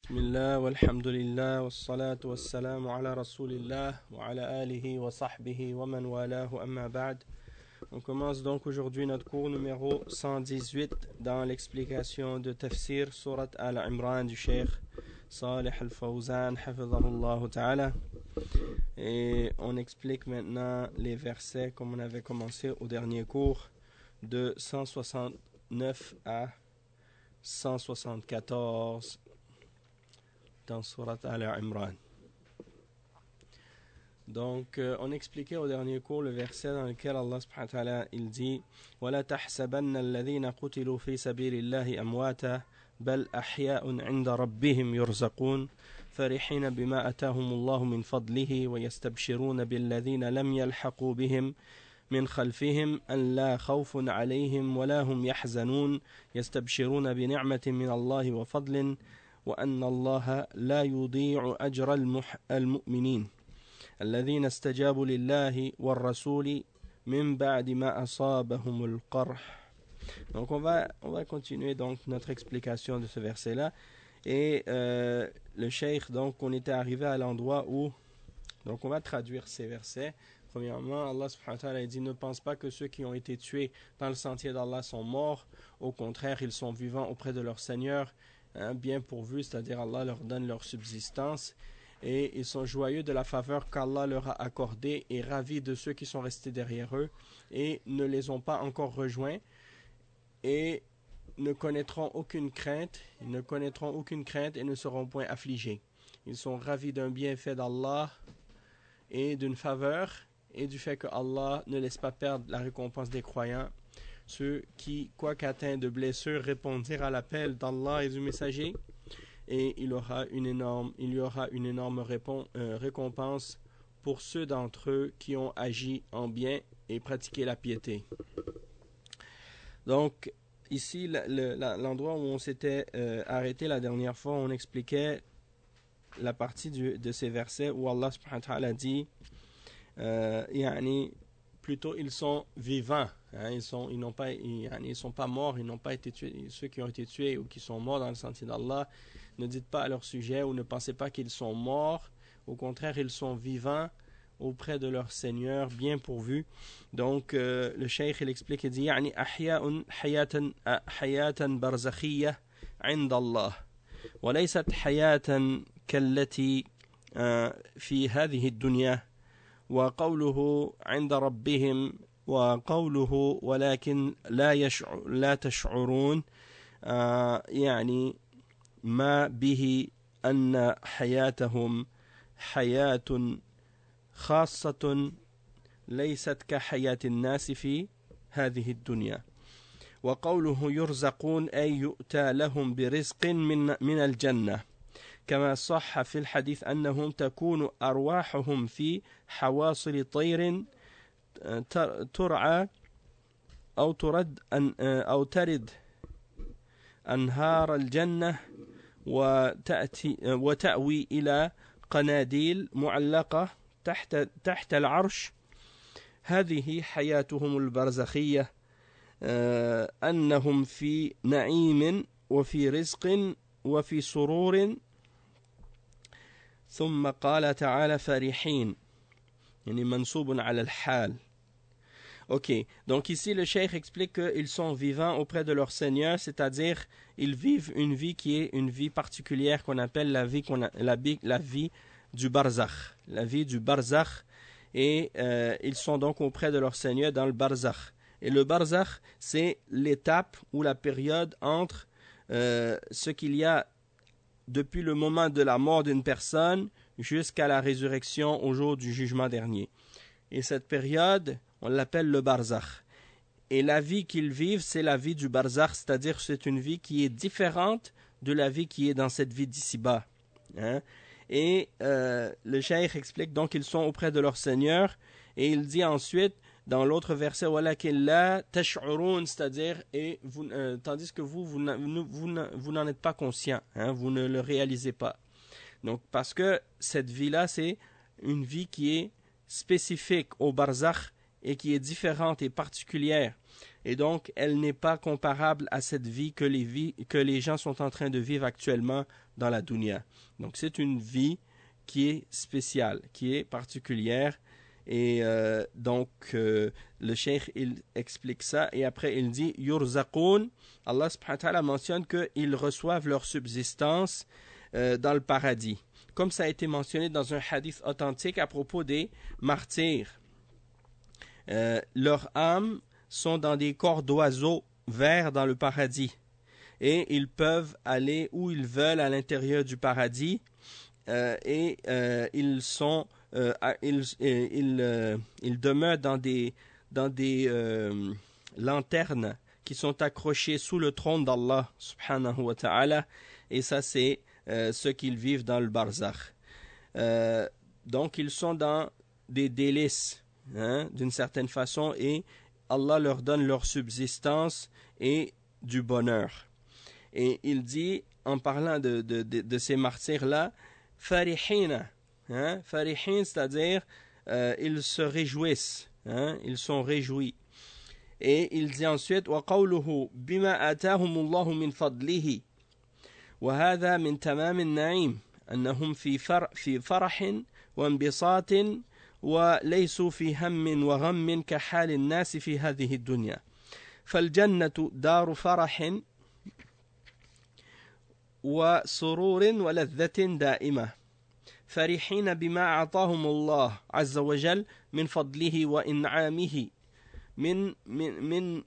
Bismillah, walhamdulillah, wassalatu wassalamu ala rasulillah, wa ala alihi wa sahbihi wa man walahu amma ba'd. On commence donc aujourd'hui notre cours numéro 118 dans l'explication de Tafsir Surat Al-Imran du Cheikh Salih Al-Fawzan, hafidhahullah ta'ala. Et on explique maintenant les versets comme on avait commencé au dernier cours de 169 à 174 dans Surat Al-Imran. Donc, on expliquait au dernier cours le verset dans lequel Allah subhanahu wa ta'ala il dit وَلَا تَحْسَبَنَّ الَّذِينَ قُتِلُوا فِي سَبِيلِ اللَّهِ أَمْوَاتًا بَلْ أَحْيَاءٌ عِنْدَ رَبِّهِمْ يُرْزَقُونَ فَرِحِينَ بِمَا أَتَاهُمُ اللَّهُ مِنْ فَضْلِهِ وَيَسْتَبْشِرُونَ بِالَّذِينَ لَمْ يَلْحَقُوا بِهِمْ من خلفهم أن لا خوف عليهم ولا هم يحزنون يستبشرون بنعمة من الله وفضل وأن الله لا يضيع أجر المؤمنين الذين استجابوا لله والرسول من بعد ما أصابهم القرح. Donc on va continuer donc notre explication de ce verset là et le cheikh, donc on était arrivé à l'endroit où, donc on va traduire ces versets. Premièrement, Allah subhanahu wa ta'ala dit: ne pense pas que ceux qui ont été tués dans le sentier d'Allah sont morts. Au contraire, ils sont vivants auprès de leur Seigneur, bien pourvus, c'est-à-dire Allah leur donne leur subsistance. Et ils sont joyeux de la faveur qu'Allah leur a accordée et ravis de ceux qui sont restés derrière eux et ne les ont pas encore rejoints et ne connaîtront aucune crainte. Ils ne connaîtront aucune crainte et ne seront point affligés. Ils sont ravis d'un bienfait d'Allah et d'une faveur, et du fait que Allah ne laisse pas perdre la récompense des croyants. Ceux qui, quoique atteints de blessures, répondirent à l'appel d'Allah et du messager, et il y aura une énorme récompense pour ceux d'entre eux qui ont agi en bien et pratiqué la piété. Donc, ici, l'endroit où on s'était arrêté la dernière fois, on expliquait la partie de ces versets où Allah subhanahu wa ta'ala dit plutôt ils sont vivants, hein, ils sont pas morts, ils n'ont pas été tués. Ceux qui ont été tués ou qui sont morts dans le sentier d'Allah, ne dites pas à leur sujet ou ne pensez pas qu'ils sont morts, au contraire ils sont vivants auprès de leur Seigneur, bien pourvus. Donc le cheikh il explique, il dit أحياء حياة برزخية عند الله وليست حياة كالتي في هذه الدنيا وقوله عند ربهم وقوله ولكن لا تشعرون يعني ما به أن حياتهم حياة خاصة ليست كحياة الناس في هذه الدنيا وقوله يرزقون أي يؤتى لهم برزق من الجنة كما صح في الحديث أنهم تكون أرواحهم في حواصل طير ترعى أو ترد أنهار الجنة وتأوي إلى قناديل معلقة تحت العرش. هذه حياتهم البرزخية أنهم في نعيم وفي رزق وفي سرور. ثم قال تعالى فرحين يعني منصوب على الحال. Ok, donc ici le cheikh explique qu'ils sont vivants auprès de leur Seigneur, c'est-à-dire ils vivent une vie qui est une vie particulière qu'on appelle la vie du barzakh, la vie du barzakh, et ils sont donc auprès de leur Seigneur dans le barzakh. Et le barzakh, c'est l'étape ou la période entre ce qu'il y a depuis le moment de la mort d'une personne jusqu'à la résurrection au jour du jugement dernier. Et cette période, on l'appelle le barzakh. Et la vie qu'ils vivent, c'est la vie du barzakh, c'est-à-dire c'est une vie qui est différente de la vie qui est dans cette vie d'ici-bas. Hein? Et le cheikh explique donc qu'ils sont auprès de leur Seigneur, et il dit ensuite dans l'autre verset وَلَكِنْ لَا تَشْعُرُونَ, c'est-à-dire et vous, tandis que vous n'en êtes pas conscient, hein, vous ne le réalisez pas. Donc parce que cette vie-là, c'est une vie qui est spécifique au barzakh et qui est différente et particulière. Et donc, elle n'est pas comparable à cette vie que les gens sont en train de vivre actuellement dans la dunya. Donc, c'est une vie qui est spéciale, qui est particulière. Et le cheikh, il explique ça. Et après, il dit, yurzaqoun. Allah subhanahu wa ta'ala mentionne qu'ils reçoivent leur subsistance dans le paradis. Comme ça a été mentionné dans un hadith authentique à propos des martyrs. Leurs âmes sont dans des corps d'oiseaux verts dans le paradis et ils peuvent aller où ils veulent à l'intérieur du paradis ils demeurent dans des lanternes qui sont accrochées sous le trône d'Allah subhanahu wa ta'ala, et ça c'est ce qu'ils vivent dans le barzakh. Donc ils sont dans des délices, d'une certaine façon, et Allah leur donne leur subsistance et du bonheur. Et il dit, en parlant de ces martyrs-là, farihina, farihin, c'est-à-dire ils se réjouissent, ils sont réjouis. Et il dit ensuite, wa qawluhu bima atahumullahu min fadlihi wa hadha min tamam an-na'im annahum fi farahin wa inbisatin وليسوا في هم وغم كحال الناس في هذه الدنيا فالجنة دار فرح وسرور ولذة دائمة فرحين بما أعطاهم الله عز وجل من فضله وإنعامه من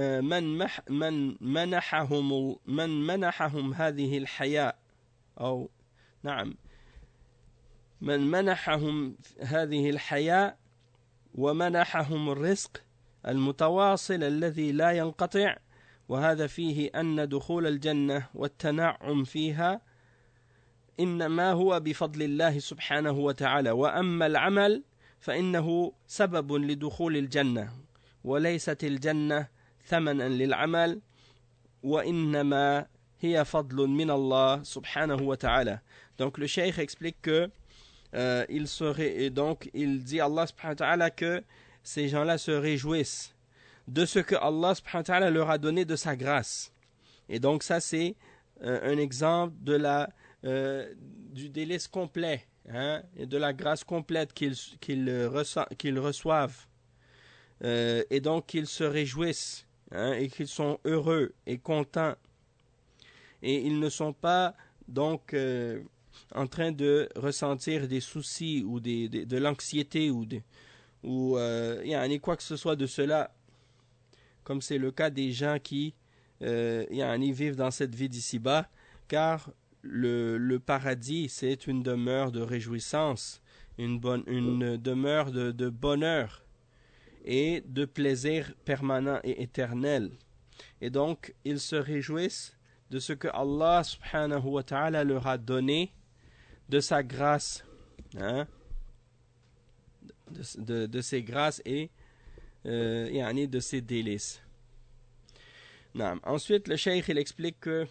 منحهم هذه الحياة أو نعم من منحهم هذه الحياة ومنحهم الرزق المتواصل الذي لا ينقطع وهذا فيه أن دخول الجنة والتنعم فيها إنما هو بفضل الله سبحانه وتعالى وأما العمل فإنه سبب لدخول الجنة وليست الجنة ثمنا للعمل وإنما هي فضل من الله سبحانه وتعالى. Donc le cheikh explique que il dit Allah subhanahu wa ta'ala que ces gens-là se réjouissent de ce que Allah subhanahu wa ta'ala leur a donné de sa grâce. Et donc ça c'est un exemple du délice complet, et de la grâce complète qu'ils reçoivent. Et donc qu'ils se réjouissent, et qu'ils sont heureux et contents. Et ils ne sont pas donc en train de ressentir des soucis ou de l'anxiété ou quoi que ce soit de cela, comme c'est le cas des gens qui vivent dans cette vie d'ici-bas, car le paradis c'est une demeure de réjouissance, une demeure de bonheur et de plaisir permanent et éternel. Et donc ils se réjouissent de ce que Allah subhanahu wa ta'ala leur a donné de sa grâce, de ses grâces et de ses délices. Ensuite, le cheikh il explique que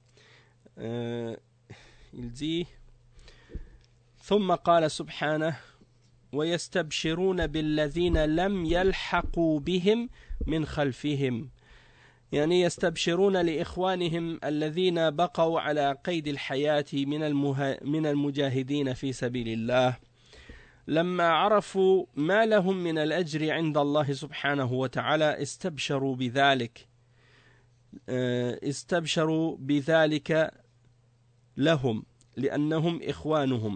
il dit ثم قال سبحانه ويستبشرون بالذين لم يلحقوا بهم من خلفهم يعني يستبشرون لإخوانهم الذين بقوا على قيد الحياة من المجاهدين في سبيل الله لما عرفوا ما لهم من الأجر عند الله سبحانه وتعالى استبشروا بذلك لهم لأنهم إخوانهم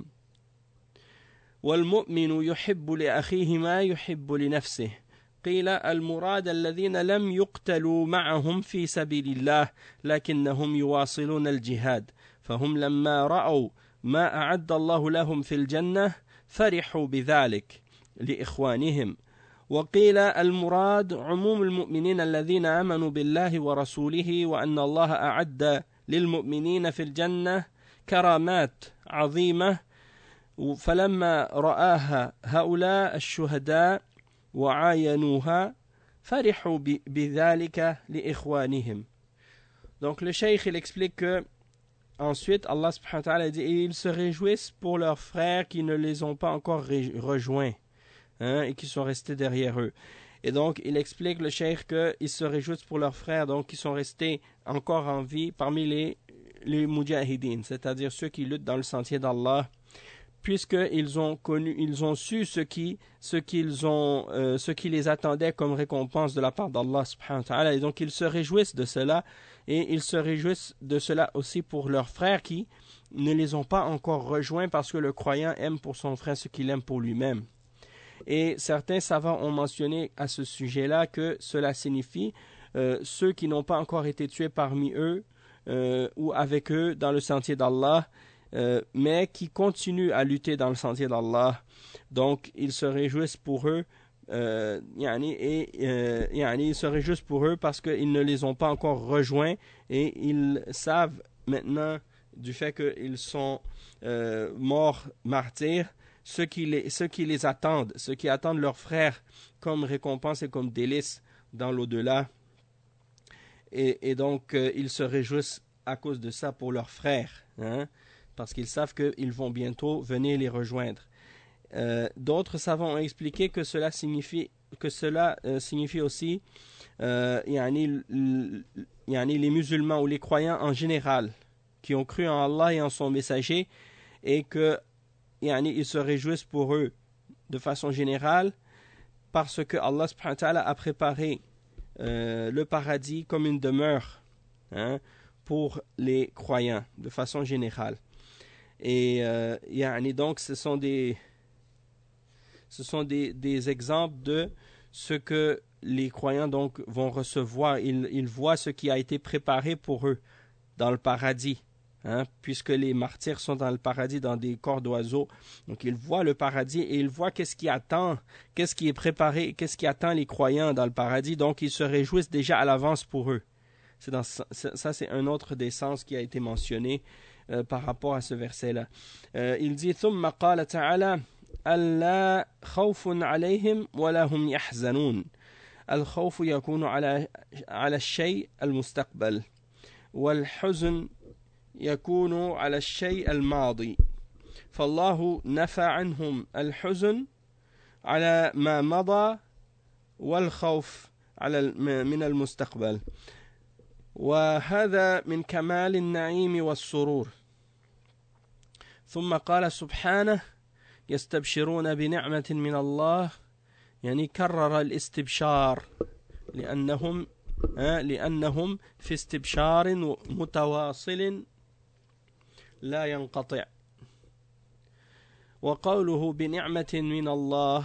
والمؤمن يحب لأخيه ما يحب لنفسه قيل المراد الذين لم يقتلوا معهم في سبيل الله لكنهم يواصلون الجهاد فهم لما رأوا ما أعد الله لهم في الجنة فرحوا بذلك لإخوانهم وقيل المراد عموم المؤمنين الذين آمنوا بالله ورسوله وأن الله أعد للمؤمنين في الجنة كرامات عظيمة فلما رآها هؤلاء الشهداء وعاينوها فرحوا بذلك لإخوانهم. Donc le cheikh il explique que ensuite Allah subhanahu wa ta'ala dit et ils se réjouissent pour leurs frères qui ne les ont pas encore rejoints, et qui sont restés derrière eux. Et donc, il explique le cheikh qu'ils se réjouissent pour leurs frères, donc qui sont restés encore en vie parmi les mujahideen, c'est-à-dire ceux qui luttent dans le sentier d'Allah, puisqu'ils ont connu, ils ont su ce qui les attendait comme récompense de la part d'Allah subhanahu wa ta'ala, et donc ils se réjouissent de cela, et ils se réjouissent de cela aussi pour leurs frères qui ne les ont pas encore rejoints, parce que le croyant aime pour son frère ce qu'il aime pour lui-même. Et certains savants ont mentionné à ce sujet-là que cela signifie ceux qui n'ont pas encore été tués parmi eux ou avec eux dans le sentier d'Allah, mais qui continuent à lutter dans le sentier d'Allah. Donc, ils se réjouissent pour eux, ils se réjouissent pour eux parce qu'ils ne les ont pas encore rejoints, et ils savent maintenant du fait qu'ils sont morts martyrs, ceux qui les attendent, ceux qui attendent leurs frères comme récompense et comme délice dans l'au-delà. Et donc, ils se réjouissent à cause de ça pour leurs frères, parce qu'ils savent qu'ils vont bientôt venir les rejoindre. D'autres savants ont expliqué que cela signifie aussi les musulmans ou les croyants en général qui ont cru en Allah et en son messager, et que ils se réjouissent pour eux de façon générale parce que Allah subhanahu wa ta'ala a préparé le paradis comme une demeure pour les croyants de façon générale. Et donc ce sont des exemples de ce que les croyants donc vont recevoir. Ils voient ce qui a été préparé pour eux dans le paradis, puisque les martyrs sont dans le paradis dans des corps d'oiseaux. Donc ils voient le paradis et ils voient qu'est-ce qui est préparé, qu'est-ce qui attend les croyants dans le paradis. Donc ils se réjouissent déjà à l'avance pour eux. Ça c'est un autre des sens qui a été mentionné par rapport à ce verset-là. Il dit ثم قال تعالى ألا خوف عليهم ولا هم يحزنون. الخوف يكون على الشيء المستقبل والحزن يكون على الشيء الماضي. فالله نفى عنهم الحزن على ما مضى والخوف من المستقبل. وهذا من كمال النعيم والسرور. ثم قال سبحانه يستبشرون بنعمة من الله، يعني كرر الاستبشار لأنهم في استبشار متواصل لا ينقطع. وقوله بنعمة من الله،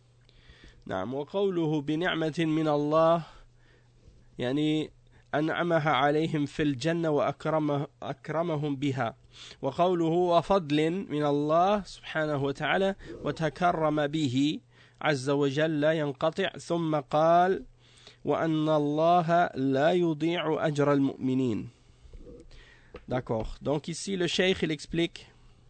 وقوله بنعمة من الله يعني أنعمها عليهم في الجنة وأكرمهم بها. وقوله وفضل من الله سبحانه وتعالى وتكرم به عز وجل لا ينقطع. ثم قال وأن الله لا يضيع أجر المؤمنين. D'accord. Donc ici le cheikh il explique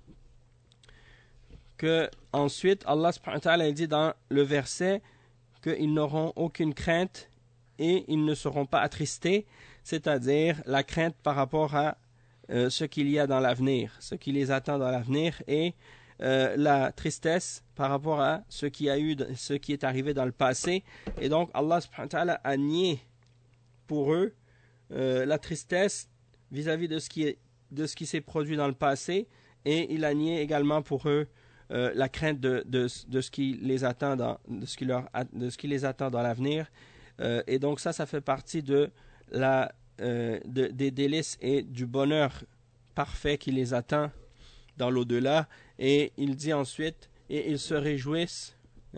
que ensuite Allah subhanahu wa ta'ala dit dans le verset qu'ils n'auront aucune crainte et ils ne seront pas attristés, c'est-à-dire la crainte par rapport à ce qu'il y a dans l'avenir, ce qui les attend dans l'avenir, et la tristesse par rapport à ce qui est arrivé dans le passé. Et donc Allah subhanahu wa ta'ala a nié pour eux la tristesse vis-à-vis de ce qui s'est produit dans le passé, et il a nié également pour eux la crainte de ce qui les attend de ce qui les attend dans l'avenir. Et donc ça fait partie des délices et du bonheur parfait qui les attend dans l'au-delà. Et il dit ensuite, et ils se réjouissent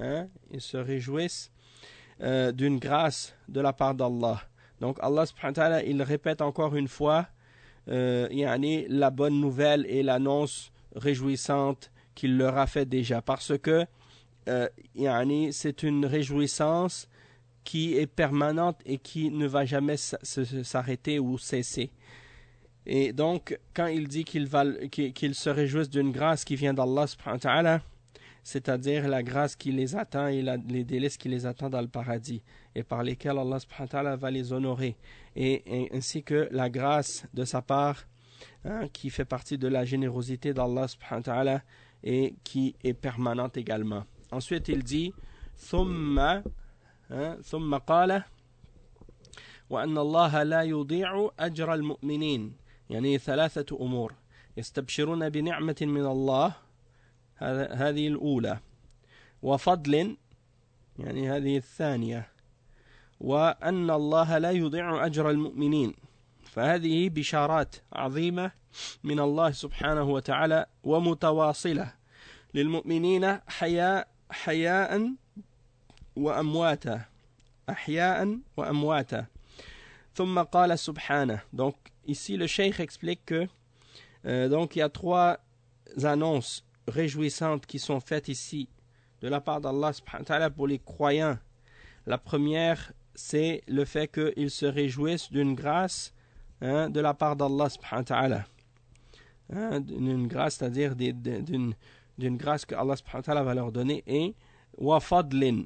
d'une grâce de la part d'Allah. Donc Allah subhanahu wa ta'ala, il répète encore une fois la bonne nouvelle et l'annonce réjouissante qu'il leur a fait déjà, parce que c'est une réjouissance qui est permanente et qui ne va jamais s'arrêter ou cesser. Et donc, quand il dit qu'ils se réjouissent d'une grâce qui vient d'Allah subhanahu wa ta'ala, c'est-à-dire la grâce qui les attend et les délices qui les attendent dans le paradis, et par lesquels Allah subhanahu wa ta'ala va les honorer, et ainsi que la grâce de sa part, qui fait partie de la générosité d'Allah subhanahu wa ta'ala et qui est permanente également. Ensuite, il dit « Thumma » ثم قال وأن الله لا يضيع أجر المؤمنين يعني ثلاثة أمور يستبشرون بنعمة من الله هذه الأولى وفضل يعني هذه الثانية وأن الله لا يضيع أجر المؤمنين فهذه بشارات عظيمة من الله سبحانه وتعالى ومتواصلة للمؤمنين حياء وأمواتا أحياء وأمواتا ثم قال سبحانه donc ici le cheikh explique que donc il y a trois annonces réjouissantes qui sont faites ici de la part d'Allah subhanahu wa ta'ala pour les croyants. La première c'est le fait qu'ils se réjouissent d'une grâce de la part d'Allah subhanahu wa ta'ala. D'une grâce, c'est-à-dire d'une grâce que Allah subhanahu wa ta'ala va leur donner et wa fadlin.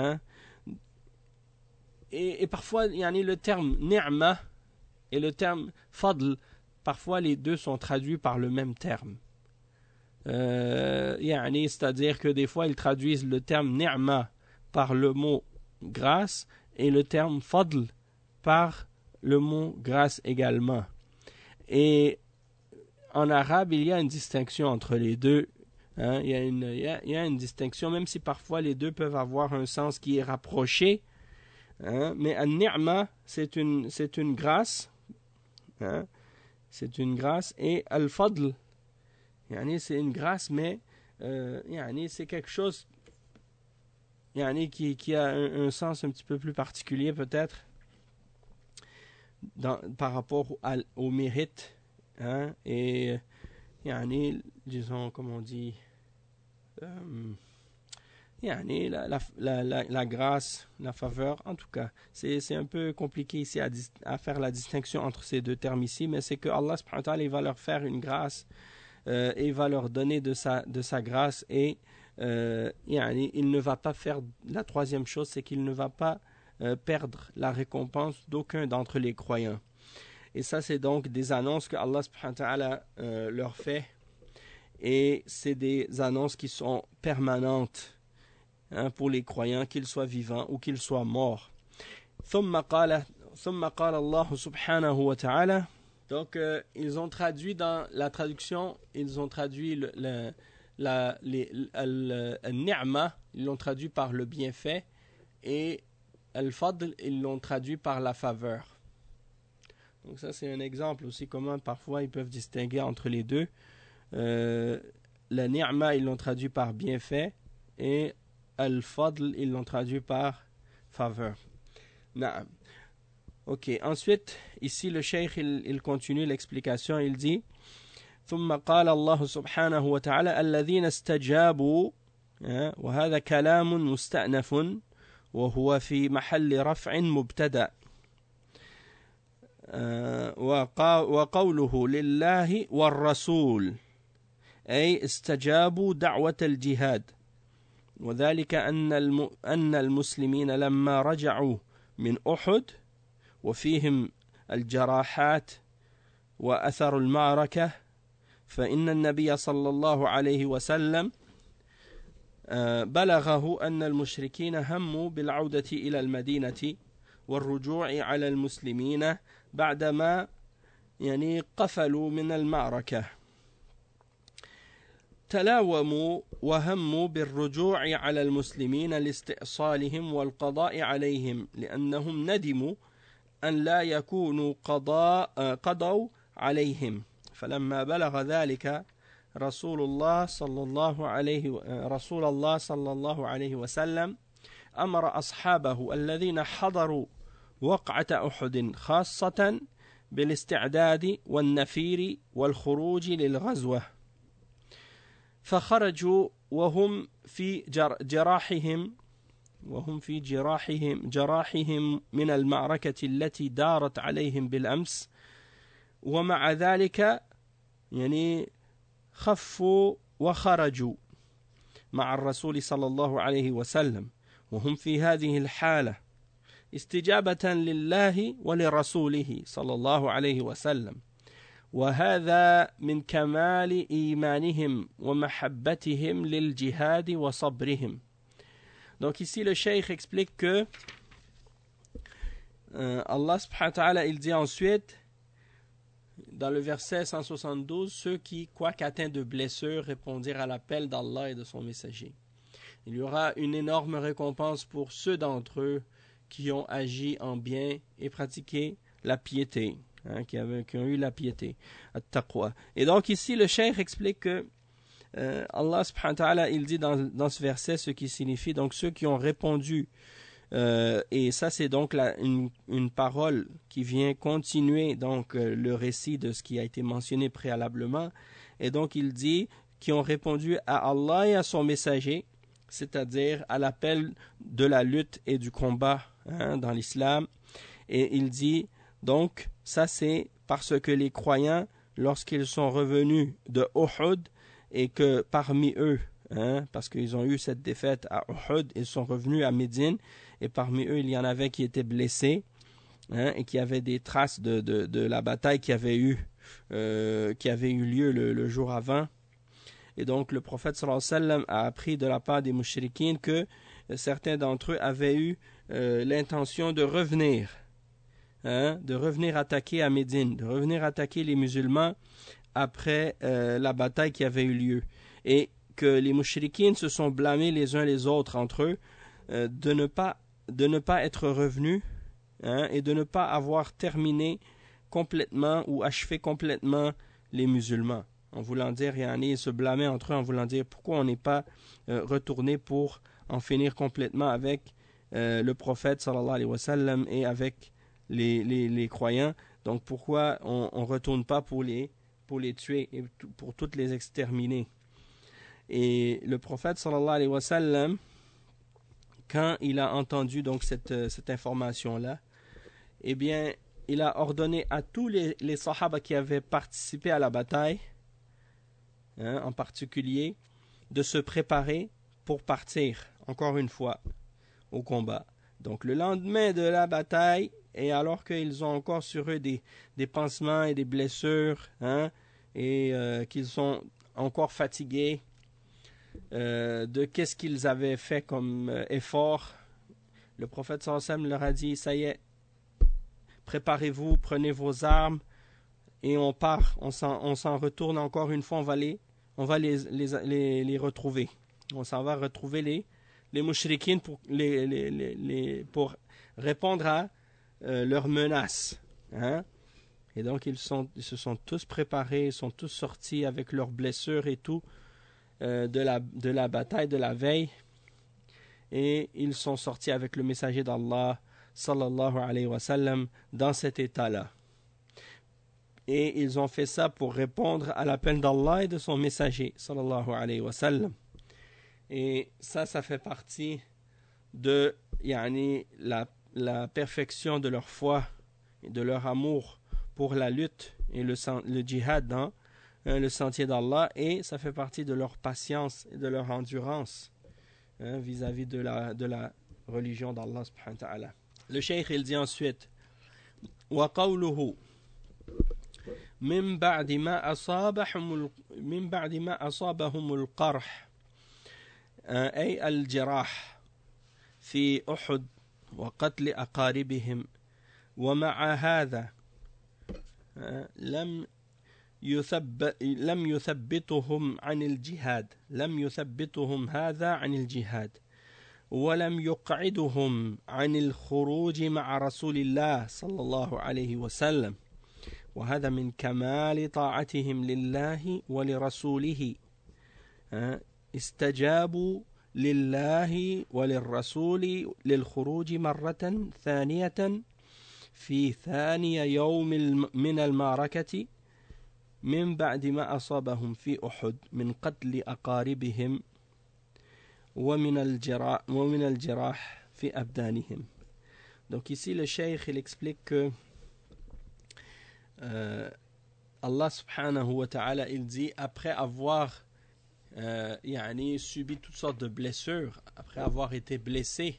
Et parfois, le terme ni'ma et le terme fadl, parfois les deux sont traduits par le même terme. C'est-à-dire que des fois ils traduisent le terme ni'ma par le mot grâce et le terme fadl par le mot grâce également. Et en arabe, il y a une distinction entre les deux. Il y a une distinction, même si parfois les deux peuvent avoir un sens qui est rapproché. Mais al-ni'ma, c'est une grâce. C'est une grâce. Et al-fadl, c'est une grâce, mais c'est quelque chose qui a un sens un petit peu plus particulier peut-être par rapport au mérite. Et disons, comme on dit, la grâce, la faveur, en tout cas, c'est un peu compliqué ici à faire la distinction entre ces deux termes ici, mais c'est que Allah subhanahu wa ta'ala, il va leur faire une grâce et il va leur donner de sa grâce et il ne va pas faire, la troisième chose, c'est qu'il ne va pas perdre la récompense d'aucun d'entre les croyants. Et ça, c'est donc des annonces que Allah subhanahu wa ta'ala leur fait. Et c'est des annonces qui sont permanentes pour les croyants, qu'ils soient vivants ou qu'ils soient morts. ثم قال الله سبحانه وتعالى. Donc, ils ont traduit dans la traduction, ils ont traduit al-ni'ma, ils l'ont traduit par le bienfait, et al-fadl, ils l'ont traduit par la faveur. Donc ça, c'est un exemple aussi comment parfois ils peuvent distinguer entre les deux. La ni'ma, ils l'ont traduit par bienfait, et al-fadl, ils l'ont traduit par faveur. Naam. Ok, ensuite, ici le cheikh, il continue l'explication, il dit ثم قال الله سبحانه وتعالى الذين استجابوا وهذا كلام مستأنف وهو في محل رفع مبتدأ وقوله لله والرسول أي استجابوا دعوة الجهاد وذلك أن المسلمين لما رجعوا من أحد وفيهم الجراحات وأثر المعركة فإن النبي صلى الله عليه وسلم بلغه أن المشركين هموا بالعودة إلى المدينة والرجوع على المسلمين بعدما قفلوا من المعركة تلاوموا وهموا بالرجوع على المسلمين لاستئصالهم والقضاء عليهم لأنهم ندموا أن لا يكونوا قضوا عليهم فلما بلغ ذلك رسول الله صلى الله عليه وسلم أمر أصحابه الذين حضروا وقعة أحد خاصة بالاستعداد والنفير والخروج للغزوة فخرجوا وهم في جراحهم من المعركة التي دارت عليهم بالأمس ومع ذلك خفوا وخرجوا مع الرسول صلى الله عليه وسلم وهم في هذه الحالة استجابة لله ولرسوله صلى الله عليه وسلم وهذا من كمال إيمانهم ومحبتهم للجهاد وصبرهم. Donc ici le cheikh explique que Allah subhanahu wa ta'ala il dit ensuite dans le verset 172, ceux qui, quoique atteints de blessures, répondirent à l'appel d'Allah et de son messager. Il y aura une énorme récompense pour ceux d'entre eux qui ont agi en bien et pratiqué la piété, qui ont eu la piété, at-taqwa. Et donc ici le cheikh explique que Allah subhanahu wa ta'ala il dit dans ce verset ce qui signifie donc ceux qui ont répondu. Et ça c'est donc une parole qui vient continuer donc le récit de ce qui a été mentionné préalablement. Et donc il dit qui ont répondu à Allah et à son messager, c'est-à-dire à l'appel de la lutte et du combat dans l'islam. Et il dit donc ça c'est parce que les croyants lorsqu'ils sont revenus de Uhud et que parmi eux parce qu'ils ont eu cette défaite à Uhud, ils sont revenus à Médine et parmi eux il y en avait qui étaient blessés et qui avaient des traces de la bataille qui avait eu lieu le jour avant. Et donc le prophète sallallahu alayhi wa sallam a appris de la part des mouchriquines que certains d'entre eux avaient eu l'intention de revenir attaquer à Médine, de revenir attaquer les musulmans après la bataille qui avait eu lieu. Et que les mouchriquines se sont blâmés les uns les autres entre eux de ne pas être revenus et de ne pas avoir terminé complètement ou achevé complètement les musulmans. En voulant dire, ils se blâmaient entre eux en voulant dire pourquoi on n'est pas retourné pour en finir complètement avec le prophète sallallahu alayhi wa sallam et avec les croyants. Donc pourquoi on ne retourne pas pour les tuer et pour toutes les exterminer. Et le prophète sallallahu alayhi wa sallam, quand il a entendu donc cette information-là, eh bien, il a ordonné à tous les sahaba qui avaient participé à la bataille, en particulier, de se préparer pour partir, encore une fois, au combat. Donc le lendemain de la bataille, et alors qu'ils ont encore sur eux des pansements et des blessures, et qu'ils sont encore fatigués, de qu'est-ce qu'ils avaient fait comme effort, le prophète sallallahu alayhi wa sallam leur a dit, ça y est, préparez-vous, prenez vos armes et on part, on s'en retourne encore une fois, on va les retrouver, on s'en va retrouver les mouchriquines pour répondre à leurs menaces, et donc ils se sont tous préparés, ils sont tous sortis avec leurs blessures et tout de la bataille de la veille, et ils sont sortis avec le messager d'Allah sallallahu alayhi wa sallam dans cet état-là. Et ils ont fait ça pour répondre à l'appel d'Allah et de son messager sallallahu alayhi wa sallam. Et ça fait partie de la perfection de leur foi et de leur amour pour la lutte et le djihad dans le sentier d'Allah, et ça fait partie de leur patience et de leur endurance vis-à-vis de la religion d'Allah subhanahu wa ta'ala. Le cheikh il dit ensuite wa qawluhu min ba'di ma asabahum al-qarh ay al-jirah fi Uhud wa qatl aqaribihim wa ma'a hadha لم يثبتهم عن الجهاد لم يثبتهم هذا عن الجهاد ولم يقعدهم عن الخروج مع رسول الله صلى الله عليه وسلم وهذا من كمال طاعتهم لله ولرسوله استجابوا لله وللرسول للخروج مرة ثانية في ثاني يوم من المعركة من بعد ما أصابهم في أحد من قتل أقاربهم ومن الجراح في أبدانهم. Donc ici le cheikh il explique que Allah subhanahu wa ta'ala il dit après avoir subi toutes sortes de blessures, après avoir été blessé,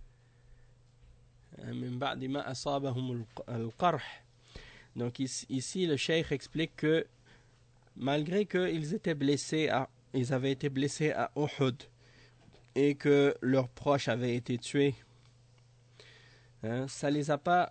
من بعد ما أصابهم القرح. Donc ici le cheikh explique que malgré qu'ils étaient blessés ils avaient été blessés à Uhud et que leurs proches avaient été tués, ça les a pas,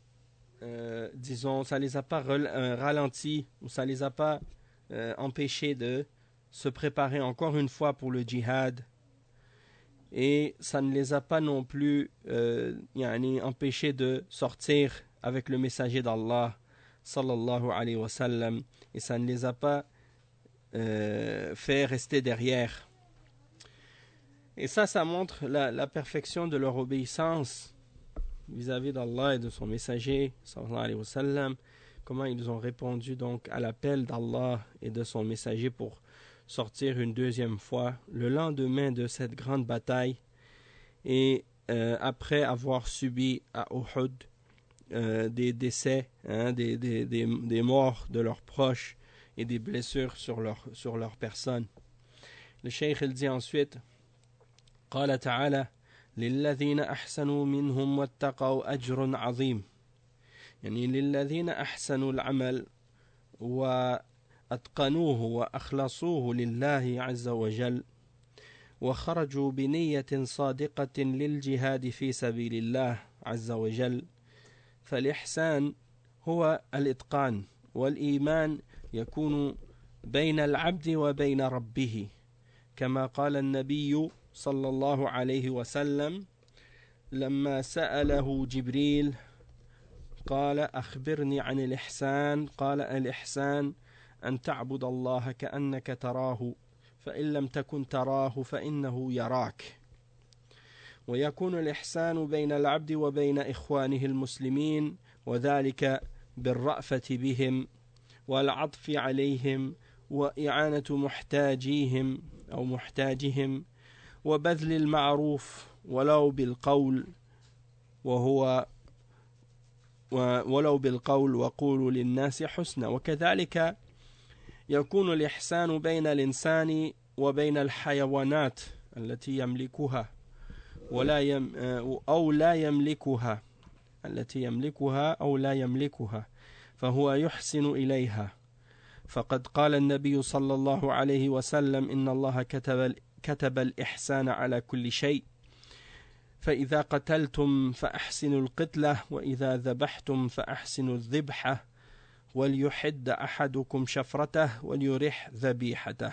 ça les a pas ralentis, ou ça les a pas empêchés de se préparer encore une fois pour le djihad, et ça ne les a pas non plus empêchés de sortir avec le messager d'Allah sallallahu alayhi wa sallam, et ça ne les a pas fait rester derrière. Et ça montre la perfection de leur obéissance vis-à-vis d'Allah et de son messager sallallahu alayhi wa sallam, comment ils ont répondu donc à l'appel d'Allah et de son messager pour sortir une deuxième fois le lendemain de cette grande bataille, et après avoir subi à Uhud des décès, des morts de leurs proches et des blessures sur leur personne. Le cheikh il dit ensuite, قال تعالى للذين أحسنوا منهم واتقوا أجر عظيم، يعني للذين أحسنوا العمل وأتقنوه وأخلصوه لله عز وجل وخرجوا بنية صادقة للجهاد في سبيل الله عز وجل، فالإحسان هو الإتقان، والإيمان يكون بين العبد وبين ربه، كما قال النبي صلى الله عليه وسلم لما سأله جبريل قال أخبرني عن الإحسان، قال الإحسان أن تعبد الله كأنك تراه فإن لم تكن تراه فإنه يراك، ويكون الإحسان بين العبد وبين إخوانه المسلمين، وذلك بالرأفة بهم والعطف عليهم وإعانة محتاجهم وبذل المعروف ولو بالقول وقولوا للناس حسنا، وكذلك يكون الإحسان بين الإنسان وبين الحيوانات التي يملكها أو لا يملكها فهو يحسن إليها، فقد قال النبي صلى الله عليه وسلم إن الله كتب الإحسان على كل شيء، فإذا قتلتم فأحسنوا القتلة وإذا ذبحتم فأحسنوا الذبحة وليحد أحدكم شفرته وليرح ذبيحته.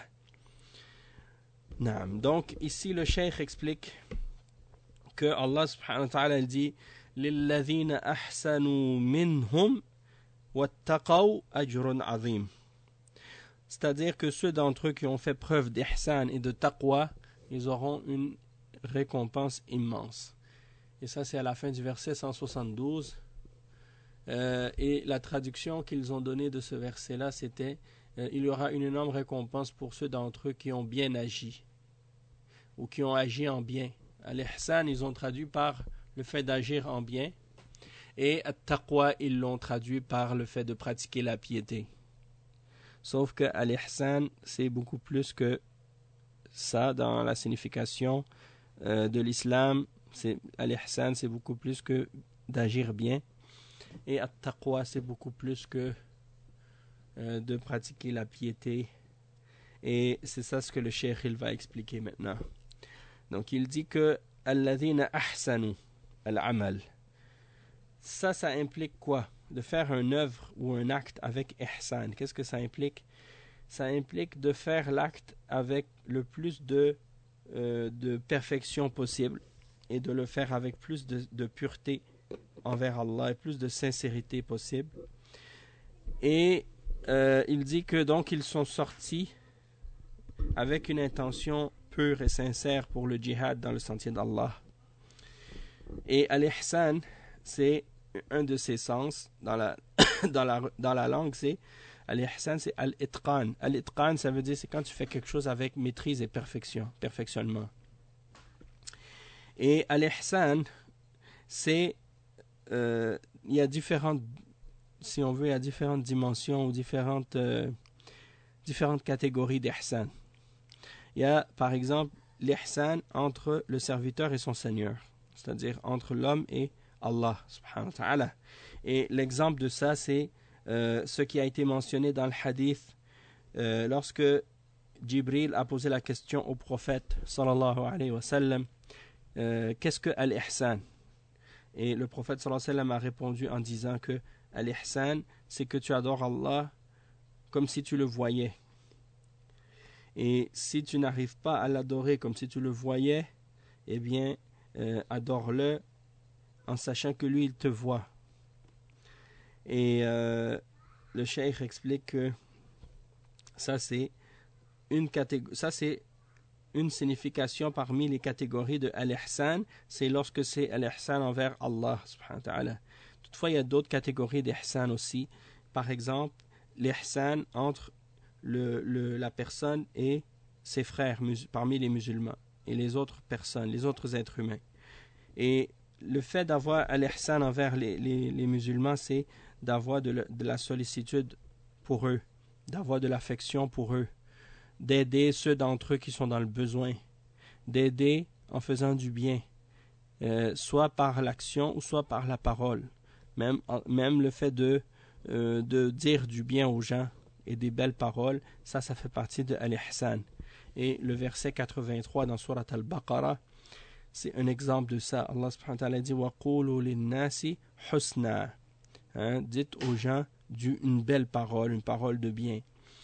نعم. Donc ici le cheikh explique que Allah subhanahu wa ta'ala dit لِلَّذِينَ أَحْسَنُوا مِنْهُمْ وَاتَّقَوْا أَجْرٌ عَظِيمٌ. C'est-à-dire que ceux d'entre eux qui ont fait preuve d'ihsan et de taqwa, ils auront une récompense immense. Et ça, c'est à la fin du verset 172. Et la traduction qu'ils ont donnée de ce verset-là, c'était il y aura une énorme récompense pour ceux d'entre eux qui ont bien agi ou qui ont agi en bien. Al-ihsan, ils ont traduit par le fait d'agir en bien, et at-taqwa, ils l'ont traduit par le fait de pratiquer la piété. Sauf que al-ihsan, c'est beaucoup plus que ça dans la signification de l'islam. Al-ihsan, c'est beaucoup plus que d'agir bien. Et at-taqwa, c'est beaucoup plus que de pratiquer la piété. Et c'est ça ce que le cheikh il va expliquer maintenant. Donc il dit que alladhina ahsanu al-amal. Ça implique quoi? De faire une œuvre ou un acte avec ihsan. Qu'est-ce que ça implique? Ça implique de faire l'acte avec le plus de perfection possible, et de le faire avec plus de pureté envers Allah et plus de sincérité possible. Et il dit que donc ils sont sortis avec une intention pure et sincère pour le djihad dans le sentier d'Allah. Et al-ihsan, c'est un de ses sens dans la langue, c'est al-ihsan, c'est al-itqan. Al-itqan, ça veut dire c'est quand tu fais quelque chose avec maîtrise et perfectionnement. Et al-ihsan, c'est il y a différentes, si on veut, il y a différentes dimensions ou différentes catégories d'ihsan. Il y a par exemple l'ihsan entre le serviteur et son Seigneur, c'est-à-dire entre l'homme et Allah subhanahu wa ta'ala. Et l'exemple de ça, c'est ce qui a été mentionné dans le hadith lorsque Jibril a posé la question au prophète sallallahu alayhi wa sallam, qu'est-ce que al-ihsan? Et le prophète sallallahu alayhi wa sallam a répondu en disant que al-ihsan, c'est que tu adores Allah comme si tu le voyais. Et si tu n'arrives pas à l'adorer comme si tu le voyais, eh bien, adore-le en sachant que lui, il te voit. Et le cheikh explique que ça, c'est une signification parmi les catégories de al-ihsan, c'est lorsque c'est al-ihsan envers Allah subhanahu wa ta'ala. Toutefois, il y a d'autres catégories d'ihsan aussi. Par exemple, l'ihsan entre la personne et ses frères parmi les musulmans et les autres personnes, les autres êtres humains. Et le fait d'avoir al-ihsan envers les musulmans, c'est d'avoir de la sollicitude pour eux, d'avoir de l'affection pour eux, d'aider ceux d'entre eux qui sont dans le besoin, d'aider en faisant du bien, soit par l'action ou soit par la parole. Même le fait de dire du bien aux gens et des belles paroles, ça fait partie de al-ihsan. Et le verset 83 dans Surat al-Baqarah, c'est un exemple de ça. Allah subhanahu wa ta'ala dit وَقُولُوا لِلنَّاسِ حُسْنًا, dites aux gens une belle parole, une parole de bien.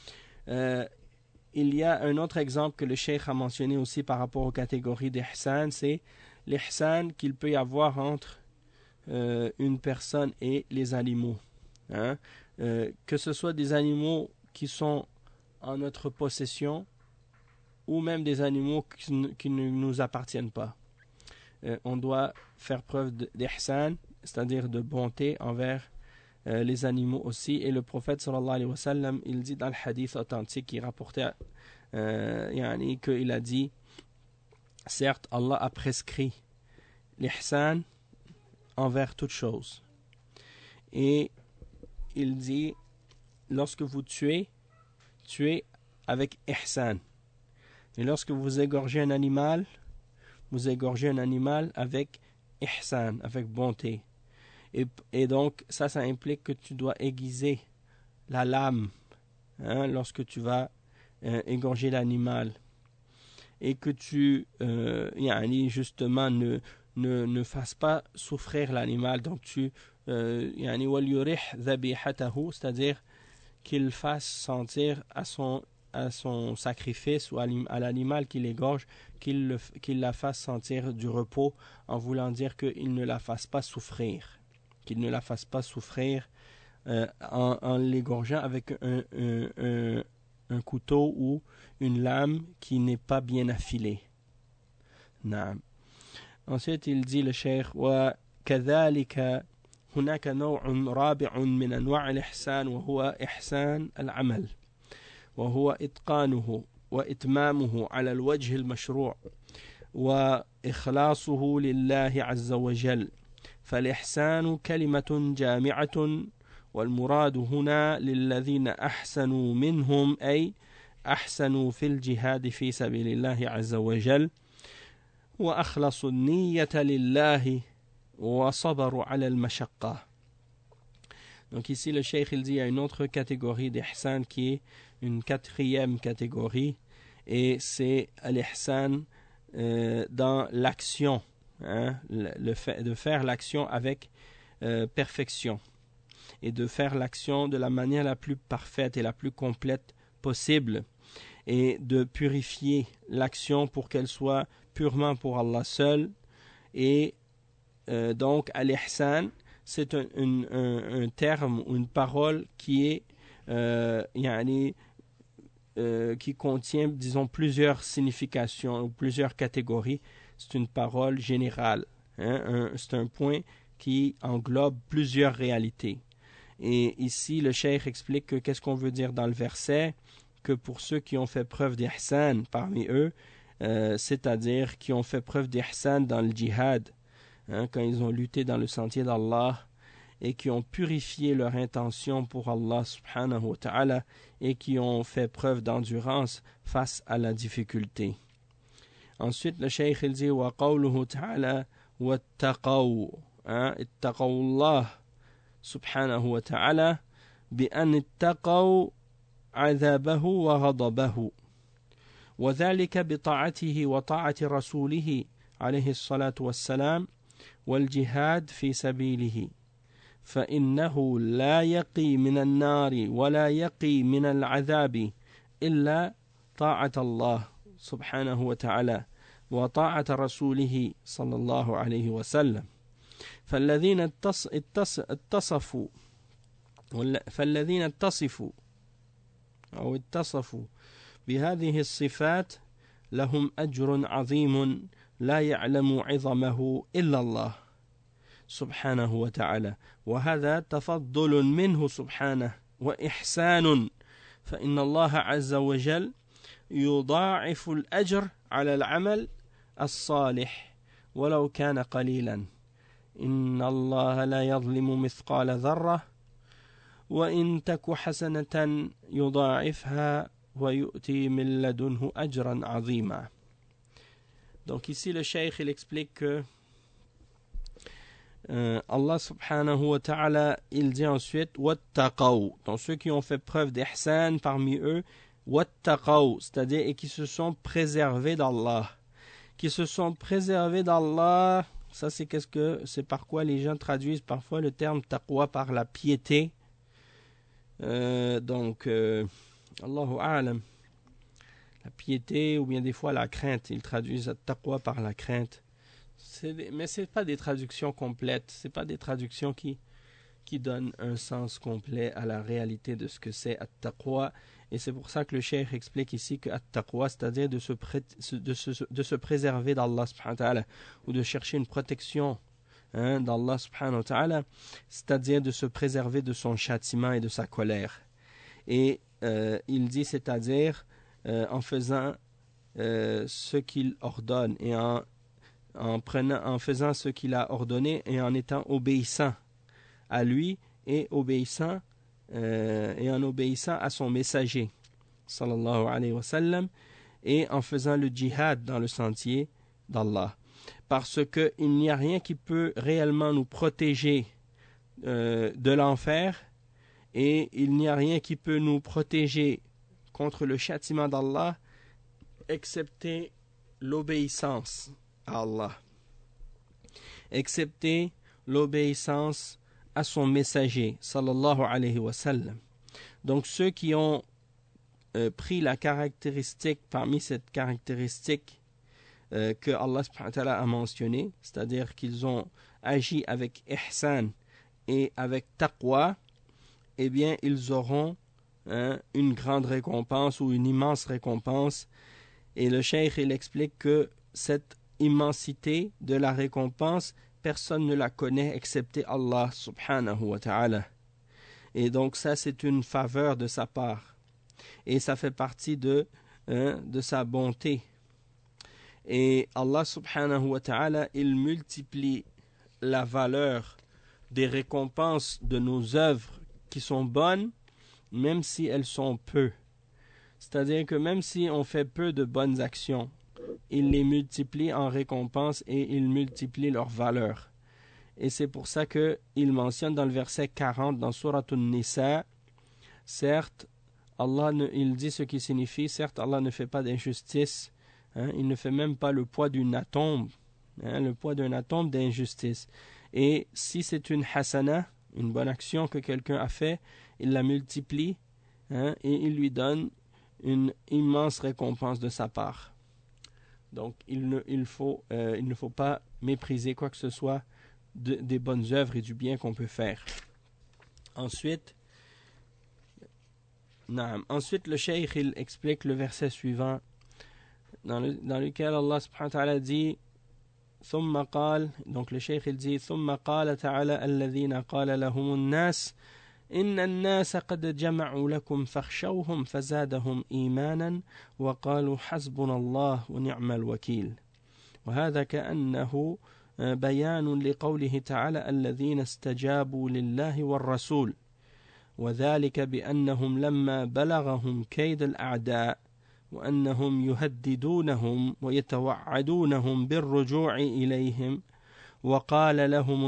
Il y a un autre exemple que le cheikh a mentionné aussi par rapport aux catégories d'ihsan, c'est l'ihsan qu'il peut y avoir entre une personne et les animaux. Que ce soit des animaux qui sont en notre possession ou même des animaux qui ne nous appartiennent pas. On doit faire preuve d'ihsan, c'est-à-dire de bonté envers les animaux aussi. Et le prophète sallallahu alayhi wa sallam, il dit dans le hadith authentique qui rapportait qu'il a dit, certes Allah a prescrit l'ihsan envers toute chose. Et il dit, lorsque vous tuez avec ihsan. Et lorsque vous égorgez un animal, vous égorgez un animal avec ihsan, avec bonté. Et donc, ça implique que tu dois aiguiser la lame lorsque tu vas égorger l'animal. Et que tu, justement, ne fasses pas souffrir l'animal. Donc, c'est-à-dire qu'il fasse sentir à son sacrifice ou à l'animal qu'il égorge, qu'il la fasse sentir du repos, en voulant dire qu'il ne la fasse pas souffrir. Qu'il ne la fasse pas souffrir en l'égorgeant avec un couteau ou une lame qui n'est pas bien affilée. Naam. Ensuite, il dit le cheikh وكذلك هناك نوع رابع من أنواع الإحسان وهو إحسان العمل وهو إتقانه وإتمامه على الوجه المشروع وإخلاصه لله عز وجل فالإحسان كلمة جامعة والمراد هنا للذين أحسنوا منهم أي أحسنوا في الجهاد في سبيل الله عز وجل وأخلصوا النية لله وصبروا على المشقة. Donc ici le cheikh il dit il y a une autre catégorie d'ihsan qui est une quatrième catégorie et c'est l'ihsan dans l'action, le fait de faire l'action avec perfection et de faire l'action de la manière la plus parfaite et la plus complète possible et de purifier l'action pour qu'elle soit purement pour Allah seul. Et donc al-ihsan c'est un terme ou une parole qui est qui contient, disons, plusieurs significations ou plusieurs catégories. C'est une parole générale. C'est un point qui englobe plusieurs réalités. Et ici, le cheikh explique que qu'est-ce qu'on veut dire dans le verset, que pour ceux qui ont fait preuve d'ihsan parmi eux, c'est-à-dire qui ont fait preuve d'ihsan dans le djihad, quand ils ont lutté dans le sentier d'Allah, et qui ont purifié leur intention pour Allah subhanahu wa ta'ala et qui ont fait preuve d'endurance face à la difficulté. Ensuite, le cheikh il dit wa qawluhu ta'ala wattaqaw, ittaqaw Allah subhanahu wa ta'ala bi an ittaqaw adhabahu wa ghadabahu. وذلك بطاعته وطاعة رسوله عليه الصلاة والسلام والجهاد في سبيله فإنه لا يقي من النار ولا يقي من العذاب إلا طاعة الله سبحانه وتعالى وطاعة رسوله صلى الله عليه وسلم فالذين اتصفوا بهذه الصفات لهم أجر عظيم لا يعلم عظمه إلا الله سبحانه وتعالى وهذا تفضل منه سبحانه وإحسان فإن الله عز وجل يضاعف الأجر على العمل الصالح ولو كان قليلا إن الله لا يظلم مثقال ذرة وإن تك حسنة يضاعفها ويؤتي من لدنه أجرا عظيما. Donc ici le cheikh il explique que Allah subhanahu wa ta'ala il dit ensuite wattaqaw, donc ceux qui ont fait preuve d'ihsan parmi eux, wattaqaw, c'est-à-dire et qui se sont préservés d'Allah, qui se sont préservés d'Allah. Ça c'est par quoi les gens traduisent parfois le terme taqwa par la piété. Allahu a'lam, la piété ou bien des fois la crainte, ils traduisent at-taqwa par la crainte. Mais ce n'est pas des traductions complètes, ce n'est pas des traductions qui donnent un sens complet à la réalité de ce que c'est at-taqwa. Et c'est pour ça que le cheikh explique ici que at-taqwa, c'est-à-dire de se préserver d'Allah subhanahu wa ta'ala, ou de chercher une protection d'Allah subhanahu wa ta'ala, c'est-à-dire de se préserver de son châtiment et de sa colère. Et il dit c'est-à-dire en faisant ce qu'il ordonne et en faisant ce qu'il a ordonné et en étant obéissant à lui et en obéissant à son messager sallallahu alayhi wa sallam et en faisant le djihad dans le sentier d'Allah, parce qu'il n'y a rien qui peut réellement nous protéger de l'enfer et il n'y a rien qui peut nous protéger contre le châtiment d'Allah excepté l'obéissance à Allah, excepté l'obéissance à son messager sallallahu alayhi wa sallam. Donc ceux qui ont pris la caractéristique parmi cette caractéristique que Allah subhanahu wa ta'ala a mentionné, c'est-à-dire qu'ils ont agi avec ihsan et avec taqwa, eh bien ils auront une grande récompense ou une immense récompense. Et le cheikh il explique que cette immensité de la récompense, personne ne la connaît excepté Allah subhanahu wa ta'ala. Et donc ça c'est une faveur de sa part et ça fait partie de sa bonté. Et Allah subhanahu wa ta'ala il multiplie la valeur des récompenses de nos œuvres qui sont bonnes même si elles sont peu. C'est-à-dire que même si on fait peu de bonnes actions, il les multiplie en récompenses et il multiplie leur valeur. Et c'est pour ça qu'il mentionne dans le verset 40 dans Surat An-Nisa, certes, il dit ce qui signifie, certes, Allah ne fait pas d'injustice, il ne fait même pas le poids d'une atome, le poids d'un atome d'injustice. Et si c'est une hasana, une bonne action que quelqu'un a fait, il la multiplie et il lui donne une immense récompense de sa part. Donc il ne faut pas mépriser quoi que ce soit des bonnes œuvres et du bien qu'on peut faire. Ensuite le cheikh il explique le verset suivant dans lequel Allah subhanahu wa ta'ala dit ثم قال, donc le cheikh il dit ثم قال تعالى الذين قال لهم الناس إن الناس قد جمعوا لكم فاخشوهم فزادهم إيمانا وقالوا حسبنا الله ونعم الوكيل. وهذا كأنه بيان لقوله تعالى الذين استجابوا لله والرسول، وذلك بأنهم لما بلغهم كيد الأعداء وأنهم يهددونهم ويتوعدونهم بالرجوع إليهم وقال لهم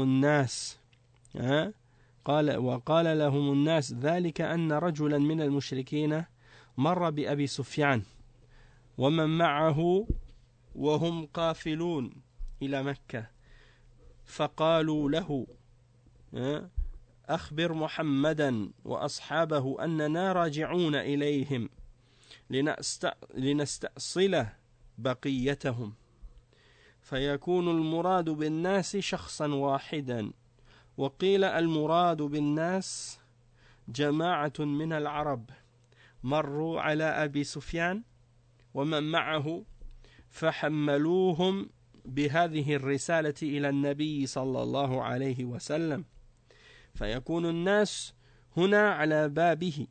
الناس ذلك أن رجلا من المشركين مر بأبي سفيان ومن معه وهم قافلون إلى مكة فقالوا له أخبر محمدا وأصحابه أننا راجعون إليهم لنستأصل بقيتهم فيكون المراد بالناس شخصا واحدا وقيل المراد بالناس جماعة من العرب مروا على أبي سفيان ومن معه فحملوهم بهذه الرسالة إلى النبي صلى الله عليه وسلم فيكون الناس هنا على بابه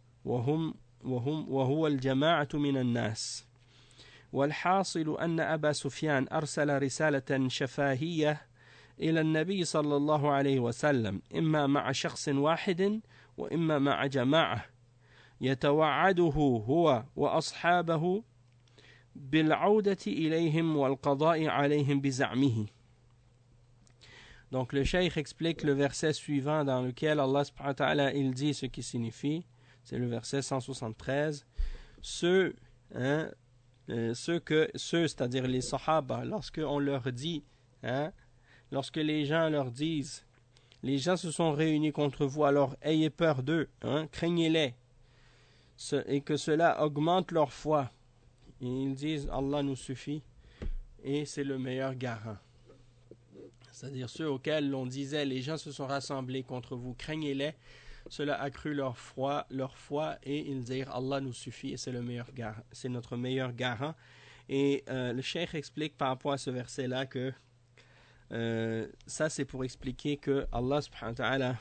وهو الجماعة من الناس والحاصل أن أبا سفيان أرسل رسالة شفاهية إلى النبي صلى الله عليه وسلم إما مع شخص واحد وإما مع جماعة يتوعده هو وأصحابه بالعودة إليهم والقضاء عليهم بزعمه. Donc le cheikh explique le verset suivant dans lequel Allah subhanahu wa ta'ala il dit ce qui signifie, c'est le verset 173, ceux c'est-à-dire les sahaba, lorsque on leur dit, lorsque les gens leur disent, les gens se sont réunis contre vous, alors ayez peur d'eux, craignez-les, et que cela augmente leur foi. Et ils disent Allah nous suffit et c'est le meilleur garant. C'est-à-dire ceux auxquels l'on disait les gens se sont rassemblés contre vous, craignez-les, cela accrut leur foi et ils dirent Allah nous suffit et c'est le meilleur garant, c'est notre meilleur garant. Et le cheikh explique par rapport à ce verset-là que ça c'est pour expliquer que Allah subhanahu wa ta'ala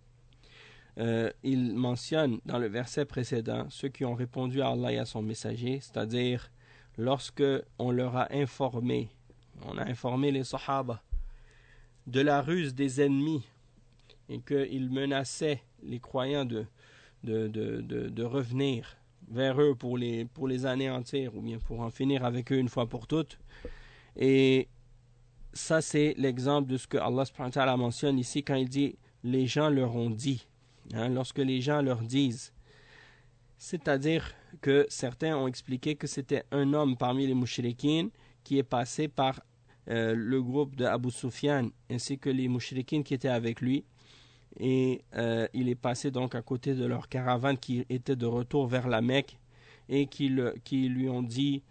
il mentionne dans le verset précédent ceux qui ont répondu à Allah et à son messager, c'est-à-dire lorsque on leur a informé, on a informé les sahaba de la ruse des ennemis et qu'ils menaçaient les croyants de revenir vers eux pour les anéantir ou bien pour en finir avec eux une fois pour toutes. Et ça c'est l'exemple de ce que Allah subhanahu wa ta'ala mentionne ici quand il dit les gens leur ont dit. Lorsque les gens leur disent, c'est-à-dire que certains ont expliqué que c'était un homme parmi les mouchriquines qui est passé par le groupe de Abu Sufyan ainsi que les mouchriquines qui étaient avec lui et il est passé donc à côté de leur caravane qui était de retour vers la Mecque et qui lui ont dit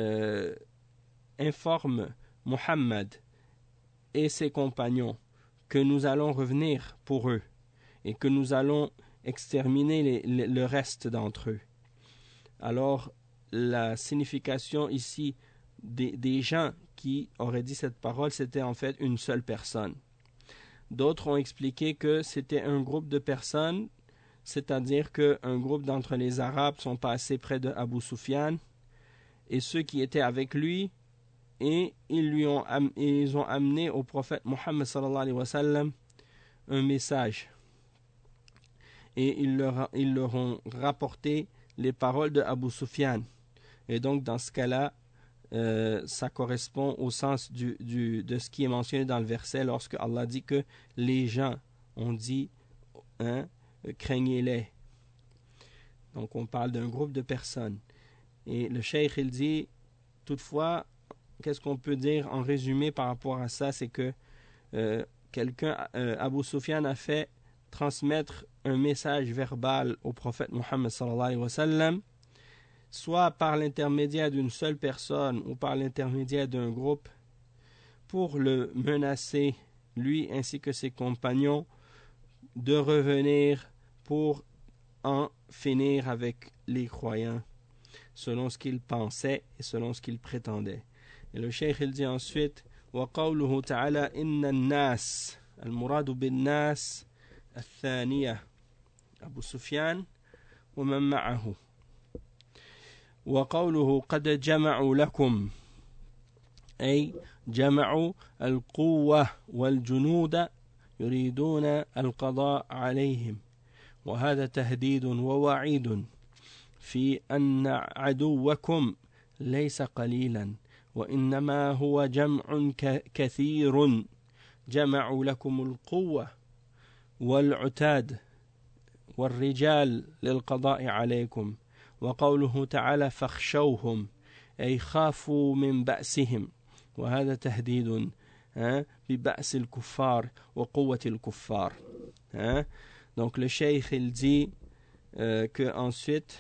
informe Muhammad et ses compagnons que nous allons revenir pour eux et que nous allons exterminer le reste d'entre eux. Alors, la signification ici des gens qui auraient dit cette parole, c'était en fait une seule personne. D'autres ont expliqué que c'était un groupe de personnes, c'est-à-dire qu'un groupe d'entre les Arabes sont passés près de Abu Sufyan et ceux qui étaient avec lui et ils ont amené au prophète Muhammad sallallahu alayhi wa sallam un message. Et ils leur ont rapporté les paroles de Abu Sufyan. Et donc, dans ce cas-là, ça correspond au sens de ce qui est mentionné dans le verset lorsque Allah dit que les gens ont dit craignez-les. Donc, on parle d'un groupe de personnes. Et le cheikh, il dit, toutefois, qu'est-ce qu'on peut dire en résumé par rapport à ça, c'est que Abu Sufyan a fait transmettre un message verbal au prophète Muhammad sallallahu alayhi wa sallam, soit par l'intermédiaire d'une seule personne ou par l'intermédiaire d'un groupe, pour le menacer, lui ainsi que ses compagnons, de revenir pour en finir avec les croyants, selon ce qu'ils pensaient et selon ce qu'ils prétendaient. Et le cheikh il dit ensuite وقوله تعالى إن الناس المراد بالناس الثانية أبو سفيان ومن معه وقوله قد جمعوا لكم أي جمعوا القوة والجنود يريدون القضاء عليهم وهذا تهديد ووعيد في أن عدوكم ليس قليلا وإنما هو جمع كثير جمعوا لكم القوة والعتاد والرجال للقضاء عليكم وقوله تعالى فاخشوهم أي خافوا من بأسهم وهذا تهديد ببأس الكفار وقوة الكفار. Donc le cheikh il dit que ensuite